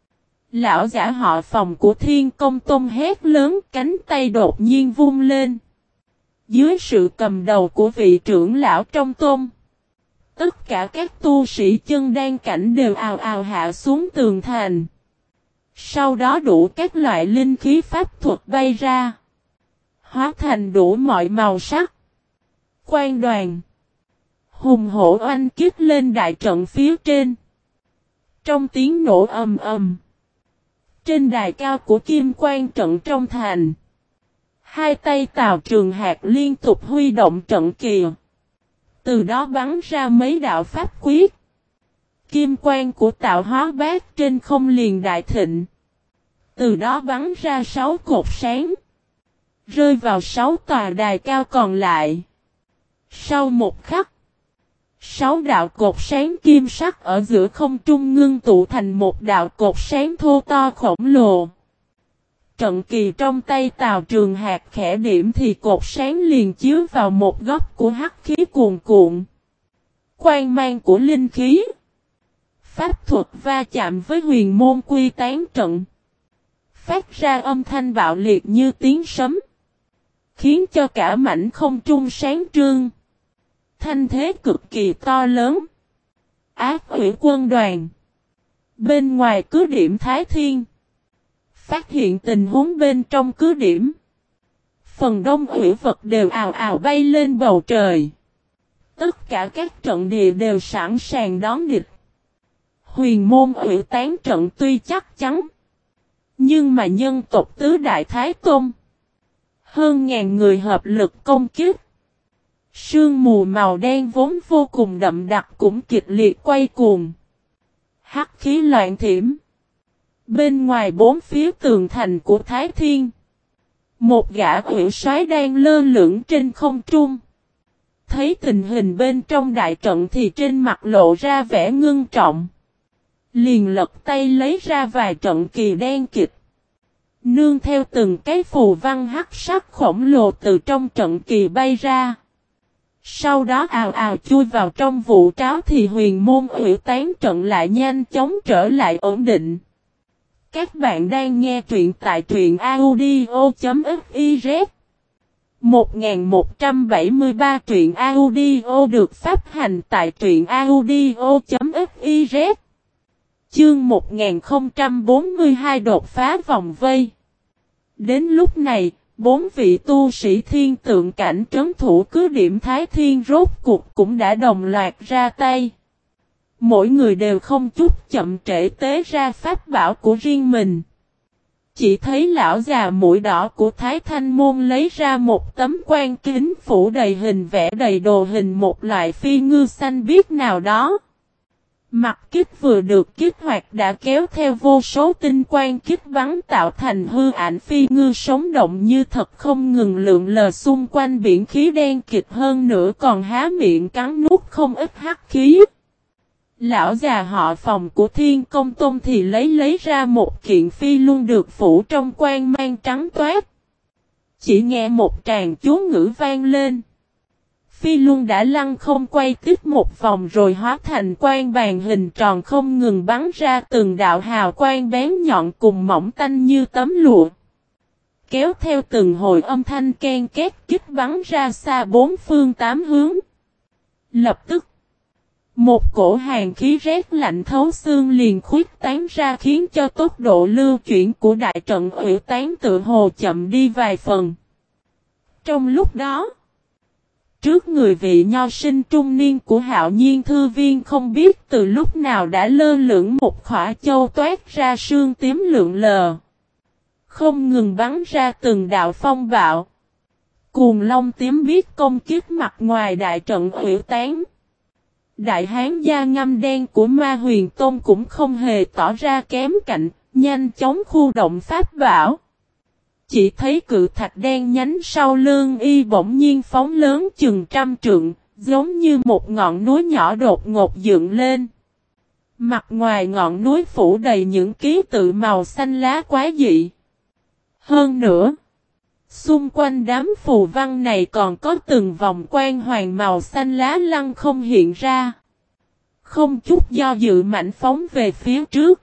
Lão giả họ Phòng của Thiên Công Tôn hét lớn, cánh tay đột nhiên vung lên. Dưới sự cầm đầu của vị trưởng lão trong tôn. Tất cả các tu sĩ chân đan cảnh đều ào ào hạ xuống tường thành. Sau đó đủ các loại linh khí pháp thuật bay ra. Hóa thành đủ mọi màu sắc. Quan đoàn. Hùng hổ oanh kích lên đại trận phía trên. Trong tiếng nổ ầm ầm. Trên đài cao của kim quan trận trong thành. Hai tay Tào Trường Hạc liên tục huy động trận kỳ. Từ đó bắn ra mấy đạo pháp quyết. Kim quan của tạo hóa bát trên không liền đại thịnh. Từ đó bắn ra 6 cột sáng. Rơi vào 6 tòa đài cao còn lại. Sau một khắc. 6 đạo cột sáng kim sắc ở giữa không trung ngưng tụ thành một đạo cột sáng thô to khổng lồ. Trận kỳ trong tay Tào Trường Hạc khẽ điểm thì cột sáng liền chiếu vào một góc của hắc khí cuồn cuộn. Quang mang của linh khí. Pháp thuật va chạm với huyền môn quy tán trận. Phát ra âm thanh bạo liệt như tiếng sấm. Khiến cho cả mảnh không trung sáng trương. Thanh thế cực kỳ to lớn. Ác quỷ quân đoàn. Bên ngoài cứ điểm Thái Thiên. Phát hiện tình huống bên trong cứ điểm. Phần đông quỷ vật đều ào ào bay lên bầu trời. Tất cả các trận địa đều sẵn sàng đón địch. Huyền môn quỷ tán trận tuy chắc chắn. Nhưng mà nhân tộc tứ đại Thái Tôn. Hơn ngàn người hợp lực công kích. Sương mù màu đen vốn vô cùng đậm đặc cũng kịch liệt quay cuồng. Hắc khí loạn thiểm. Bên ngoài bốn phía tường thành của Thái Thiên. Một gã quỷ soái đang lơ lửng trên không trung. Thấy tình hình bên trong đại trận thì trên mặt lộ ra vẻ ngưng trọng. Liền lật tay lấy ra vài trận kỳ đen kịch. Nương theo từng cái phù văn hắc sắc khổng lồ từ trong trận kỳ bay ra. Sau đó ào ào chui vào trong vụ tráo thì huyền môn hủy tán trận lại nhanh chóng trở lại ổn định. Các bạn đang nghe truyện tại truyện audio.fiz 1173 truyện audio được phát hành tại truyện audio.fiz. Chương 1042 đột phá vòng vây. Đến lúc này, 4 vị tu sĩ thiên tượng cảnh trấn thủ cứ điểm Thái Thiên rốt cuộc cũng đã đồng loạt ra tay. Mỗi người đều không chút chậm trễ tế ra pháp bảo của riêng mình. Chỉ thấy lão già mũi đỏ của Thái Thanh Môn lấy ra một tấm quan kính phủ đầy hình vẽ đầy đồ hình một loại phi ngư xanh biếc nào đó. Mặt kích vừa được kích hoạt đã kéo theo vô số tinh quang kích bắn tạo thành hư ảnh phi ngư sống động như thật không ngừng lượn lờ xung quanh biển khí đen kịt hơn nữa còn há miệng cắn nuốt không ít hắc khí. Lão già họ Phòng của Thiên Công Tôn thì lấy ra một kiện phi luân được phủ trong quang mang trắng toát. Chỉ nghe một tràng chú ngữ vang lên. Phi luân đã lăn không quay tiếp một vòng rồi hóa thành quang bàn hình tròn không ngừng bắn ra từng đạo hào quang bén nhọn cùng mỏng tanh như tấm lụa. kéo theo từng hồi âm thanh ken két kích bắn ra xa bốn phương tám hướng. Lập tức, một cổ hàn khí rét lạnh thấu xương liền khuếch tán ra khiến cho tốc độ lưu chuyển của đại trận hủy tán tự hồ chậm đi vài phần. Trong lúc đó, trước người vị nho sinh trung niên của Hạo Nhiên thư viên không biết từ lúc nào đã lơ lửng một khỏa châu toát ra sương tím lượn lờ. Không ngừng bắn ra từng đạo phong bạo. Cuồng long tím biết công kích mặt ngoài đại trận hủy tán. Đại hán da ngăm đen của Ma Huyền Tôn cũng không hề tỏ ra kém cạnh, nhanh chóng khu động pháp bảo. Chỉ thấy cự thạch đen nhánh sau lưng y bỗng nhiên phóng lớn chừng trăm trượng, giống như một ngọn núi nhỏ đột ngột dựng lên. Mặt ngoài ngọn núi phủ đầy những ký tự màu xanh lá quái dị. Hơn nữa, xung quanh đám phù văn này còn có từng vòng quang hoàng màu xanh lá lăng không hiện ra. Không chút do dự mạnh phóng về phía trước.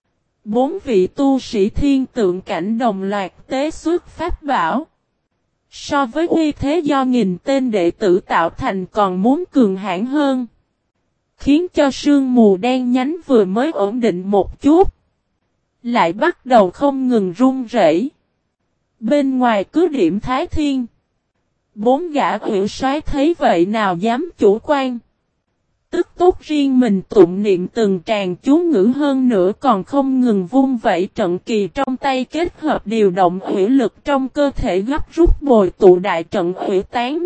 Bốn vị tu sĩ thiên tượng cảnh đồng loạt tế xuất pháp bảo. So với uy thế do nghìn tên đệ tử tạo thành còn muốn cường hãn hơn. Khiến cho sương mù đen nhánh vừa mới ổn định một chút. Lại bắt đầu không ngừng rung rẩy. Bên ngoài cứ điểm Thái Thiên. Bốn gã quỷ soái thấy vậy nào dám chủ quan. Tức tốt riêng mình tụng niệm từng tràng chú ngữ hơn nữa còn không ngừng vung vẩy trận kỳ trong tay kết hợp điều động hủy lực trong cơ thể gấp rút bồi tụ đại trận hủy tán.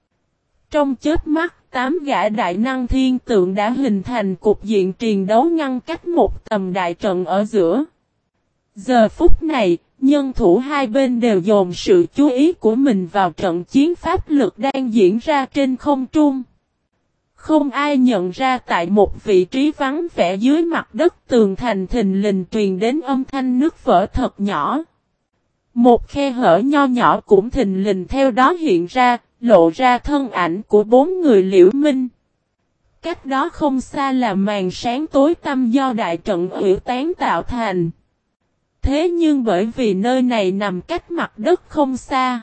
Trong chớp mắt, 8 gã đại năng thiên tượng đã hình thành cục diện chiến đấu ngăn cách một tầm đại trận ở giữa. Giờ phút này, nhân thủ hai bên đều dồn sự chú ý của mình vào trận chiến pháp lực đang diễn ra trên không trung. Không ai nhận ra tại một vị trí vắng vẻ dưới mặt đất tường thành thình lình truyền đến âm thanh nứt vỡ thật nhỏ. Một khe hở nho nhỏ cũng thình lình theo đó hiện ra, lộ ra thân ảnh của bốn người Liễu Minh. Cách đó không xa là màn sáng tối tăm do đại trận hủy tán tạo thành. Thế nhưng bởi vì nơi này nằm cách mặt đất không xa.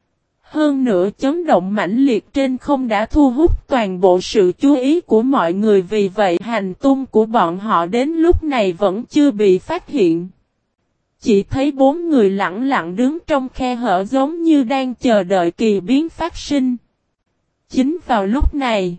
Hơn nữa chấn động mãnh liệt trên không đã thu hút toàn bộ sự chú ý của mọi người, vì vậy hành tung của bọn họ đến lúc này vẫn chưa bị phát hiện. Chỉ thấy bốn người lặng lặng đứng trong khe hở giống như đang chờ đợi kỳ biến phát sinh. Chính vào lúc này,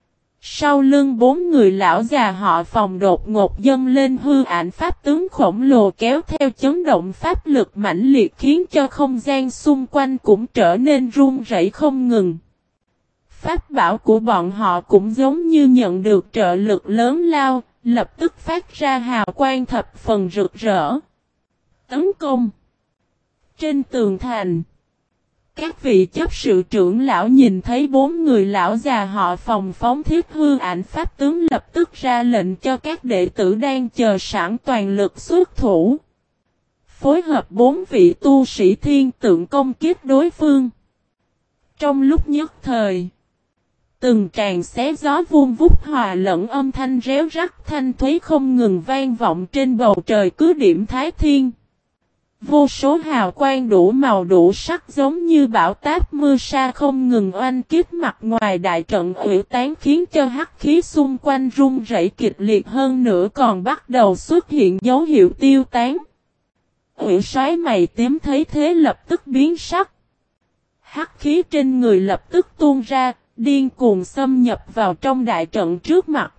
sau lưng bốn người lão già họ Phòng đột ngột dâng lên hư ảnh pháp tướng khổng lồ kéo theo chấn động pháp lực mãnh liệt khiến cho không gian xung quanh cũng trở nên rung rẩy không ngừng. Pháp bảo của bọn họ cũng giống như nhận được trợ lực lớn lao, lập tức phát ra hào quang thập phần rực rỡ. Tấn công trên tường thành. Các vị chấp sự trưởng lão nhìn thấy bốn người lão già họ Phòng phóng thiết hư ảnh pháp tướng lập tức ra lệnh cho các đệ tử đang chờ sẵn toàn lực xuất thủ. Phối hợp bốn vị tu sĩ thiên tượng công kích đối phương. Trong lúc nhất thời, từng tràng xé gió vun vút hòa lẫn âm thanh réo rắt thanh thúy không ngừng vang vọng trên bầu trời cứ điểm Thái Thiên. Vô số hào quang đủ màu đủ sắc giống như bão táp mưa sa không ngừng oanh kích mặt ngoài đại trận hủy tán khiến cho hắc khí xung quanh rung rẩy kịch liệt hơn nữa còn bắt đầu xuất hiện dấu hiệu tiêu tán. Hủy soái mày tím thấy thế lập tức biến sắc. Hắc khí trên người lập tức tuôn ra, điên cuồng xâm nhập vào trong đại trận trước mặt.